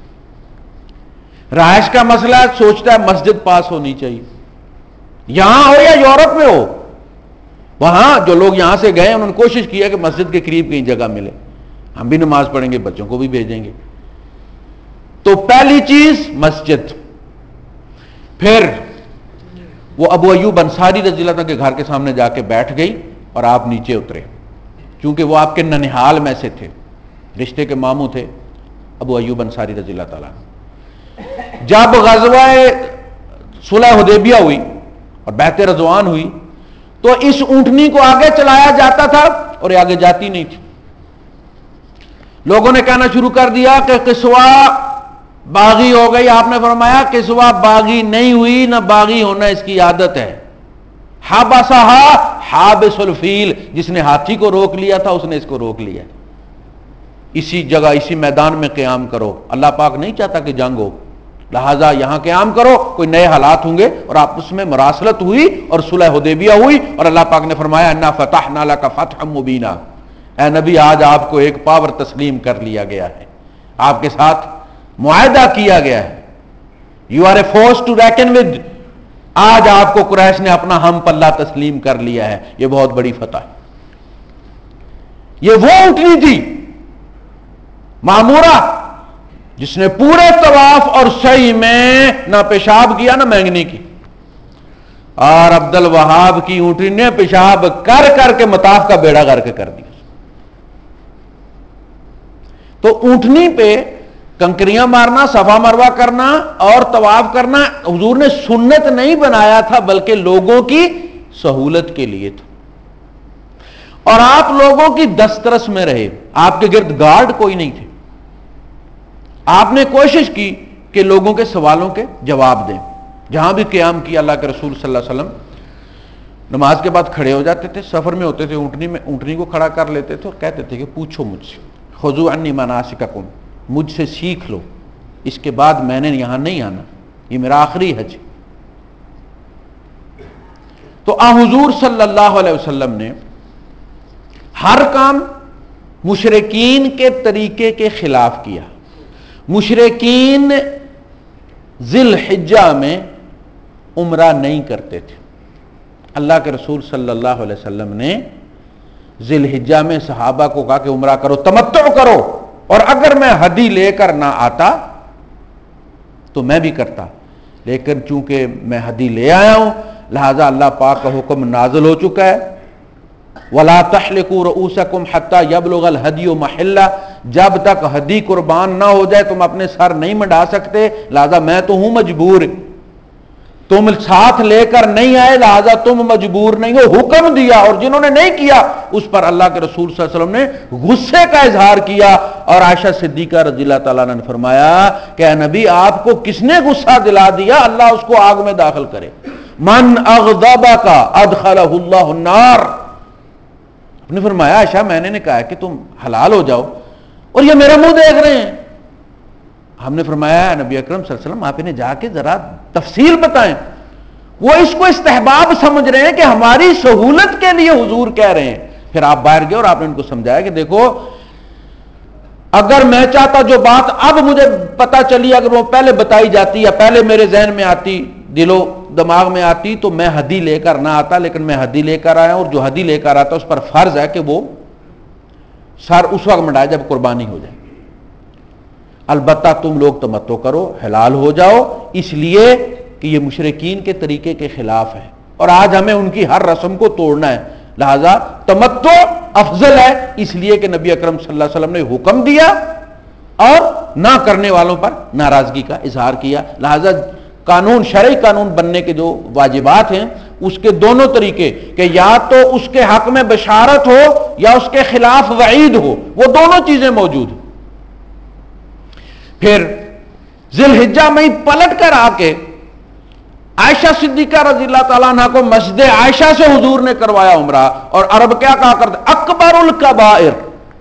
رہائش کا مسئلہ ہے سوچتا ہے مسجد پاس ہونی چاہیے، یہاں ہو یا یورپ میں ہو، وہاں جو لوگ یہاں سے گئے انہوں نے کوشش کی ہے کہ مسجد کے قریب کہیں جگہ ملے، ہم بھی نماز پڑھیں گے بچوں کو بھی بھیجیں گے۔ تو پہلی چیز مسجد، پھر وہ ابو ایوب انصاری رضی اللہ عنہ کے گھر کے سامنے جا کے بیٹھ گئی اور آپ نیچے اترے، چونکہ وہ آپ کے ننہال میں سے تھے، رشتے کے ماموں تھے ابو ایوب انصاری رضی اللہ تعالیٰ۔ جب غزوہ صلح حدیبیہ ہوئی اور بیعت رضوان ہوئی تو اس اونٹنی کو آگے چلایا جاتا تھا اور یہ آگے جاتی نہیں تھی۔ لوگوں نے کہنا شروع کر دیا کہ قصوہ باغی ہو گئی، آپ نے فرمایا قصوہ باغی نہیں ہوئی، نہ باغی ہونا اس کی عادت ہے، حبسہا حابس الفیل، جس نے ہاتھی کو روک لیا تھا اس نے اس کو روک لیا، اسی جگہ اسی میدان میں قیام کرو، اللہ پاک نہیں چاہتا کہ جنگ ہو، لہذا یہاں قیام کرو، کوئی نئے حالات ہوں گے، اور آپس میں مراسلت ہوئی اور صلح حدیبیہ ہوئی اور اللہ پاک نے فرمایا انا فتحنا لک فتحا مبینا، اے نبی آج آپ کو ایک پاور تسلیم کر لیا گیا ہے، آپ کے ساتھ معاہدہ کیا گیا ہے، you are a force to reckon with, آج آپ کو قریش نے اپنا ہم پلہ تسلیم کر لیا ہے، یہ بہت بڑی فتح ہے۔ یہ وہ اونٹنی تھی معمورہ جس نے پورے طواف اور سعی میں نہ پیشاب کیا نہ مینگنی کی، اور عبد الوہاب کی اونٹنی نے پیشاب کر کر کے مطاف کا بیڑا غرق کر دیا۔ تو اونٹنی پہ کنکریاں مارنا، صفا مروہ کرنا اور طواف کرنا حضور نے سنت نہیں بنایا تھا بلکہ لوگوں کی سہولت کے لیے تھا، اور آپ لوگوں کی دسترس میں رہے، آپ کے گرد گارڈ کوئی نہیں تھے، آپ نے کوشش کی کہ لوگوں کے سوالوں کے جواب دیں، جہاں بھی قیام کیا اللہ کے رسول صلی اللہ علیہ وسلم نماز کے بعد کھڑے ہو جاتے تھے، سفر میں ہوتے تھے اونٹنی کو کھڑا کر لیتے تھے اور کہتے تھے کہ پوچھو مجھ سے، خذوا عنی مناسککم، مجھ سے سیکھ لو، اس کے بعد میں نے یہاں نہیں آنا، یہ میرا آخری حج۔ تو حضور صلی اللہ علیہ وسلم نے ہر کام مشرکین کے طریقے کے خلاف کیا۔ مشرکین ذی الحجہ میں عمرہ نہیں کرتے تھے، اللہ کے رسول صلی اللہ علیہ وسلم نے ذی الحجہ میں صحابہ کو کہا کہ عمرہ کرو، تمتع کرو، اور اگر میں ہدی لے کر نہ آتا تو میں بھی کرتا، لیکن چونکہ میں ہدی لے آیا ہوں لہذا اللہ پاک کا حکم نازل ہو چکا ہے، وَلَا تَحْلِقُوا رُؤُوسَكُمْ حَتَّى يَبْلُغَ الْهَدْيُ مَحِلَّهُ، جب تک ہدی قربان نہ ہو جائے تم اپنے سر نہیں منڈا سکتے، لہذا میں تو ہوں مجبور، تم ساتھ لے کر نہیں آئے لہذا تم مجبور نہیں ہو، حکم دیا، اور جنہوں نے نہیں کیا اس پر اللہ کے رسول صلی اللہ علیہ وسلم نے غصے کا اظہار کیا، اور عائشہ صدیقہ رضی اللہ تعالیٰ عنہ نے فرمایا کہ اے نبی آپ کو کس نے غصہ دلا دیا، اللہ اس کو آگ میں داخل کرے، من اغضبک ادخلہ اللہ النار، نے فرمایا عائشہ میں نے کہا کہ تم حلال ہو جاؤ اور یہ میرا منہ دیکھ رہے ہیں۔ ہم نے فرمایا نبی اکرم صلی اللہ علیہ وسلم آپ انہیں جا کے ذرا تفصیل بتائیں، وہ اس کو استحباب سمجھ رہے ہیں کہ ہماری سہولت کے لیے حضور کہہ رہے ہیں۔ پھر آپ باہر گئے اور آپ نے ان کو سمجھایا کہ دیکھو اگر میں چاہتا جو بات اب مجھے پتہ چلی اگر وہ پہلے بتائی جاتی یا پہلے میرے ذہن میں آتی، دل و دماغ میں آتی، تو میں ہدی لے کر نہ آتا، لیکن میں ہدی لے کر آیا، اور جو ہدی لے کر آتا اس پر فرض ہے کہ وہ سر اس وقت منڈائے جب قربانی ہو جائے۔ البتہ تم لوگ تمتع کرو، حلال ہو جاؤ، اس لیے کہ یہ مشرکین کے طریقے کے خلاف ہے، اور آج ہمیں ان کی ہر رسم کو توڑنا ہے، لہذا تمتع افضل ہے، اس لیے کہ نبی اکرم صلی اللہ علیہ وسلم نے حکم دیا اور نہ کرنے والوں پر ناراضگی کا اظہار کیا، لہذا قانون شرعی قانون بننے کے جو واجبات ہیں اس کے دونوں طریقے کہ یا تو اس کے حق میں بشارت ہو یا اس کے خلاف وعید ہو، وہ دونوں چیزیں موجود ہیں۔ پھر ذی الحجہ میں ہی پلٹ کر آ کے عائشہ صدیقہ رضی اللہ تعالیٰ عنہ کو مسجد عائشہ سے حضور نے کروایا عمرہ، اور عرب کیا کہا کرتے اکبر الکبائر،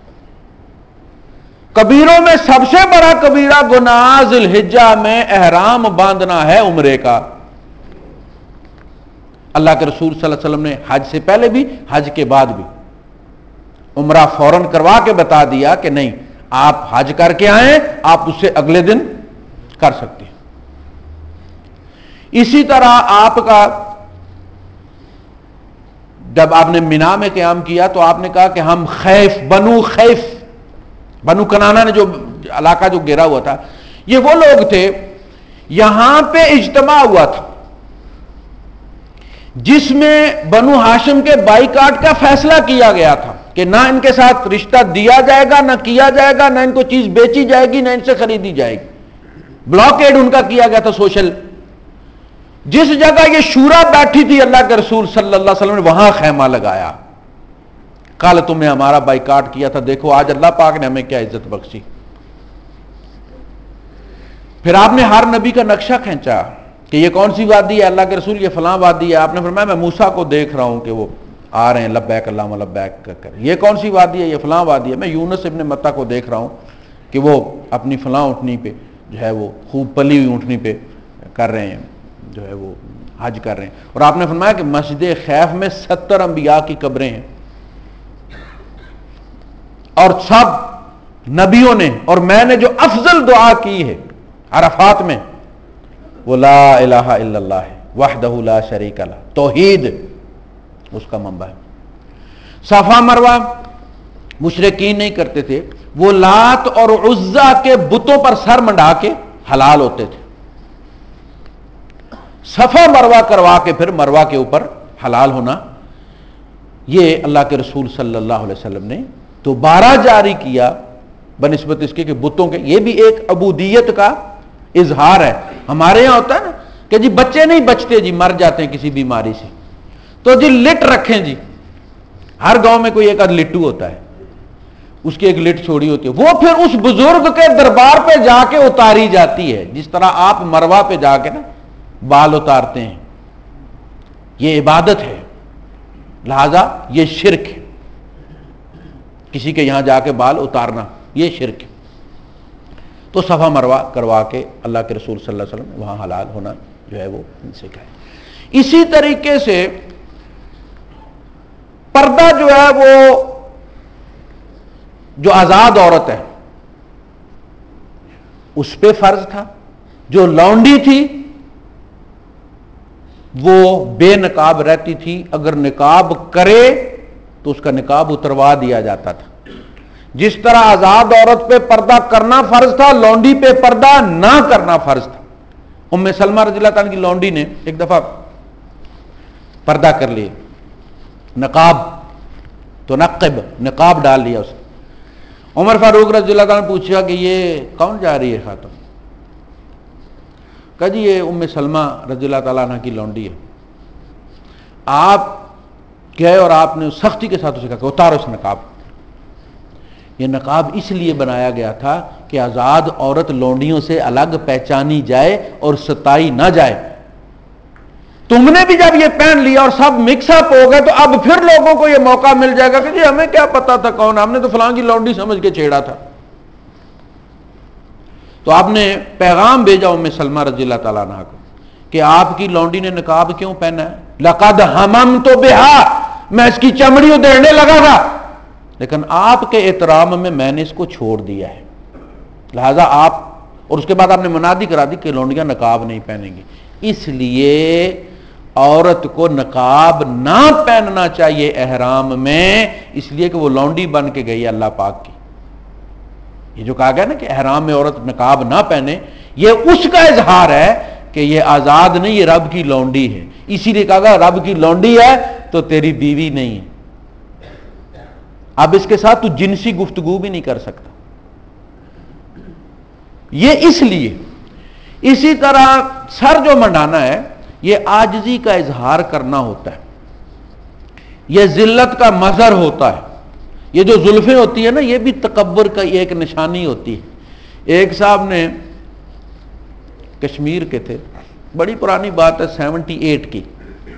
کبیروں میں سب سے بڑا کبیرہ گناہ ذی الحجہ میں احرام باندھنا ہے عمرے کا۔ اللہ کے رسول صلی اللہ علیہ وسلم نے حج سے پہلے بھی حج کے بعد بھی عمرہ فوراً کروا کے بتا دیا کہ نہیں آپ حج کر کے آئیں، آپ اس سے اگلے دن کر سکتے ہیں۔ اسی طرح آپ کا جب آپ نے مینا میں قیام کیا تو آپ نے کہا کہ ہم خیف بنو کنانہ نے جو علاقہ جو گھیرا ہوا تھا یہ وہ لوگ تھے، یہاں پہ اجتماع ہوا تھا جس میں بنو ہاشم کے بائیکاٹ کا فیصلہ کیا گیا تھا کہ نہ ان کے ساتھ رشتہ دیا جائے گا، نہ کیا جائے گا، نہ ان کو چیز بیچی جائے گی، نہ ان سے خریدی جائے گی، بلاکیڈ ان کا کیا گیا تھا سوشل۔ جس جگہ یہ شورا بیٹھی تھی اللہ کے رسول صلی اللہ علیہ وسلم نے وہاں خیمہ لگایا، کل تم نے ہمارا بائیکاٹ کیا تھا، دیکھو آج اللہ پاک نے ہمیں کیا عزت بخشی۔ پھر آپ نے ہر نبی کا نقشہ کھینچا کہ یہ کون سی وادی ہے، اللہ کے رسول یہ فلاں وادی ہے، آپ نے فرمایا میں موسیٰ کو دیکھ رہا ہوں کہ وہ آ رہے ہیں لبیک اللہم لبیک کر، یہ کون سی وادی ہے، یہ فلاں وادی ہے، میں یونس ابن متیٰ کو دیکھ رہا ہوں کہ وہ اپنی فلاں اونٹنی پہ جو ہے وہ خوب پلی ہوئی اونٹنی پہ کر رہے ہیں، جو ہے وہ حج کر رہے ہیں۔ اور آپ نے فرمایا کہ مسجد خیف میں 70 انبیاء کی قبریں ہیں، اور سب نبیوں نے اور میں نے جو افضل دعا کی ہے عرفات میں وہ لا الہ الا اللہ ہے وحدہ لا شریک لہ، توحید اس کا منبع ہے۔ صفا مروہ مشرکین نہیں کرتے تھے، وہ لات اور عزا کے بتوں پر سر منڈا کے حلال ہوتے تھے، صفا مروہ کروا کے پھر مروہ کے اوپر حلال ہونا، یہ اللہ کے رسول صلی اللہ علیہ وسلم نے دوبارہ جاری کیا بنسبت اس کے کہ بتوں کے، یہ بھی ایک عبودیت کا اظہار ہے۔ ہمارے یہاں ہوتا ہے نا کہ جی بچے نہیں بچتے، جی مر جاتے ہیں کسی بیماری سے، تو جی لٹ رکھیں، جی ہر گاؤں میں کوئی ایک آدھ لٹو ہوتا ہے، اس کی ایک لٹ چھوڑی ہوتی ہے، وہ پھر اس بزرگ کے دربار پہ جا کے اتاری جاتی ہے، جس طرح آپ مروہ پہ جا کے نا بال اتارتے ہیں، یہ عبادت ہے، لہذا یہ شرک ہے کسی کے یہاں جا کے بال اتارنا۔ یہ شرک ہے۔ تو صفا مروہ کروا کے اللہ کے رسول صلی اللہ علیہ وسلم وہاں حلال ہونا جو ہے وہ ان سے کہے۔ اسی طریقے سے پردہ جو ہے وہ جو آزاد عورت ہے اس پہ فرض تھا، جو لونڈی تھی وہ بے نقاب رہتی تھی، اگر نقاب کرے تو اس کا نقاب اتروا دیا جاتا تھا۔ جس طرح آزاد عورت پہ پردہ کرنا فرض تھا، لونڈی پہ پردہ نہ کرنا فرض تھا۔ ام سلمہ رضی اللہ تعالیٰ کی لونڈی نے ایک دفعہ پردہ کر لیا، نقاب تو نقاب ڈال لیا اس نے۔ عمر فاروق رضی اللہ تعالیٰ نے پوچھا کہ یہ کون جا رہی ہے خاتون؟ کہا جی یہ ام سلمہ رضی اللہ تعالیٰ عنہ کی لونڈی ہے۔ آپ گئے اور آپ نے سختی کے ساتھ اسے کہا کہ اتارو اس نقاب۔ یہ نقاب اس لیے بنایا گیا تھا کہ آزاد عورت لونڈیوں سے الگ پہچانی جائے اور ستائی نہ جائے۔ تم نے بھی جب یہ پہن لیا اور سب مکس اپ ہو گئے تو اب پھر لوگوں کو یہ موقع مل جائے گا کہ جی ہمیں کیا پتا تھا کون، ہم نے تو فلاں کی لونڈی سمجھ کے چھیڑا تھا۔ تو آپ نے پیغام بھیجا ام سلمہ رضی اللہ تعالیٰ عنہ کو کہ آپ کی لونڈی نے نقاب کیوں پہنا ہے؟ لقد حممت بہا، میں اس کی چمڑی ادھیڑنے لگا تھا، لیکن آپ کے احترام میں نے اس کو چھوڑ دیا ہے، لہذا آپ، اور اس کے بعد آپ نے منادی کرا دی کہ لونڈیاں نقاب نہیں پہنیں گی۔ اس لیے عورت کو نقاب نہ پہننا چاہیے احرام میں، اس لیے کہ وہ لونڈی بن کے گئی اللہ پاک کی۔ یہ جو کہا گیا نا کہ احرام میں عورت نقاب نہ پہنے، یہ اس کا اظہار ہے کہ یہ آزاد نہیں، یہ رب کی لونڈی ہے۔ اسی لیے کہا گیا رب کی لونڈی ہے تو تیری بیوی نہیں ہے، اب اس کے ساتھ تو جنسی گفتگو بھی نہیں کر سکتا۔ یہ اس لیے۔ اسی طرح سر جو منڈانا ہے یہ عاجزی کا اظہار کرنا ہوتا ہے، یہ ذلت کا مظہر ہوتا ہے۔ یہ جو زلفیں ہوتی ہیں نا یہ بھی تکبر کا ایک نشانی ہوتی ہے۔ ایک صاحب نے کشمیر کے تھے، بڑی پرانی بات ہے 78 کی،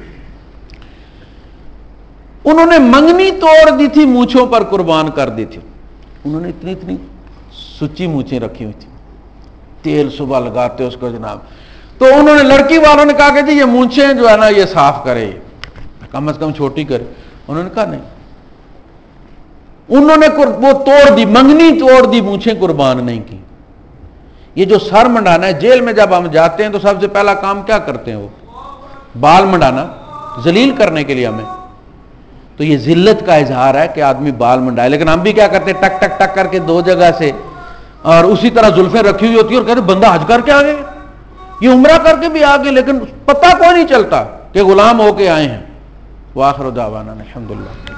انہوں نے منگنی توڑ دی تھی، مونچھوں پر قربان کر دی تھی۔ انہوں نے اتنی سچی مونچھیں رکھی ہوئی تھی، تیل صبح لگاتے اس کو جناب۔ تو انہوں نے لڑکی والوں نے کہا کہ جی یہ مونچھیں جو ہے نا یہ صاف کرے، کم از کم چھوٹی کرے۔ انہوں نے کہا نہیں، انہوں نے وہ توڑ دی، منگنی توڑ دی، مونچھیں قربان نہیں کی۔ یہ جو سر منڈانا ہے، جیل میں جب ہم جاتے ہیں تو سب سے پہلا کام کیا کرتے ہیں؟ وہ بال منڈانا، ذلیل کرنے کے لیے ہمیں۔ تو یہ ذلت کا اظہار ہے کہ آدمی بال منڈائے، لیکن ہم بھی کیا کرتے ہیں؟ ٹک ٹک ٹک کر کے 2 جگہ سے، اور اسی طرح زلفیں رکھی ہوئی ہوتی ہے اور کہتے ہیں بندہ حج کر کے آگے، یہ عمرہ کر کے بھی آگے، لیکن پتہ کوئی نہیں چلتا کہ غلام ہو کے آئے ہیں۔ وآخر دعوانا الحمدللہ۔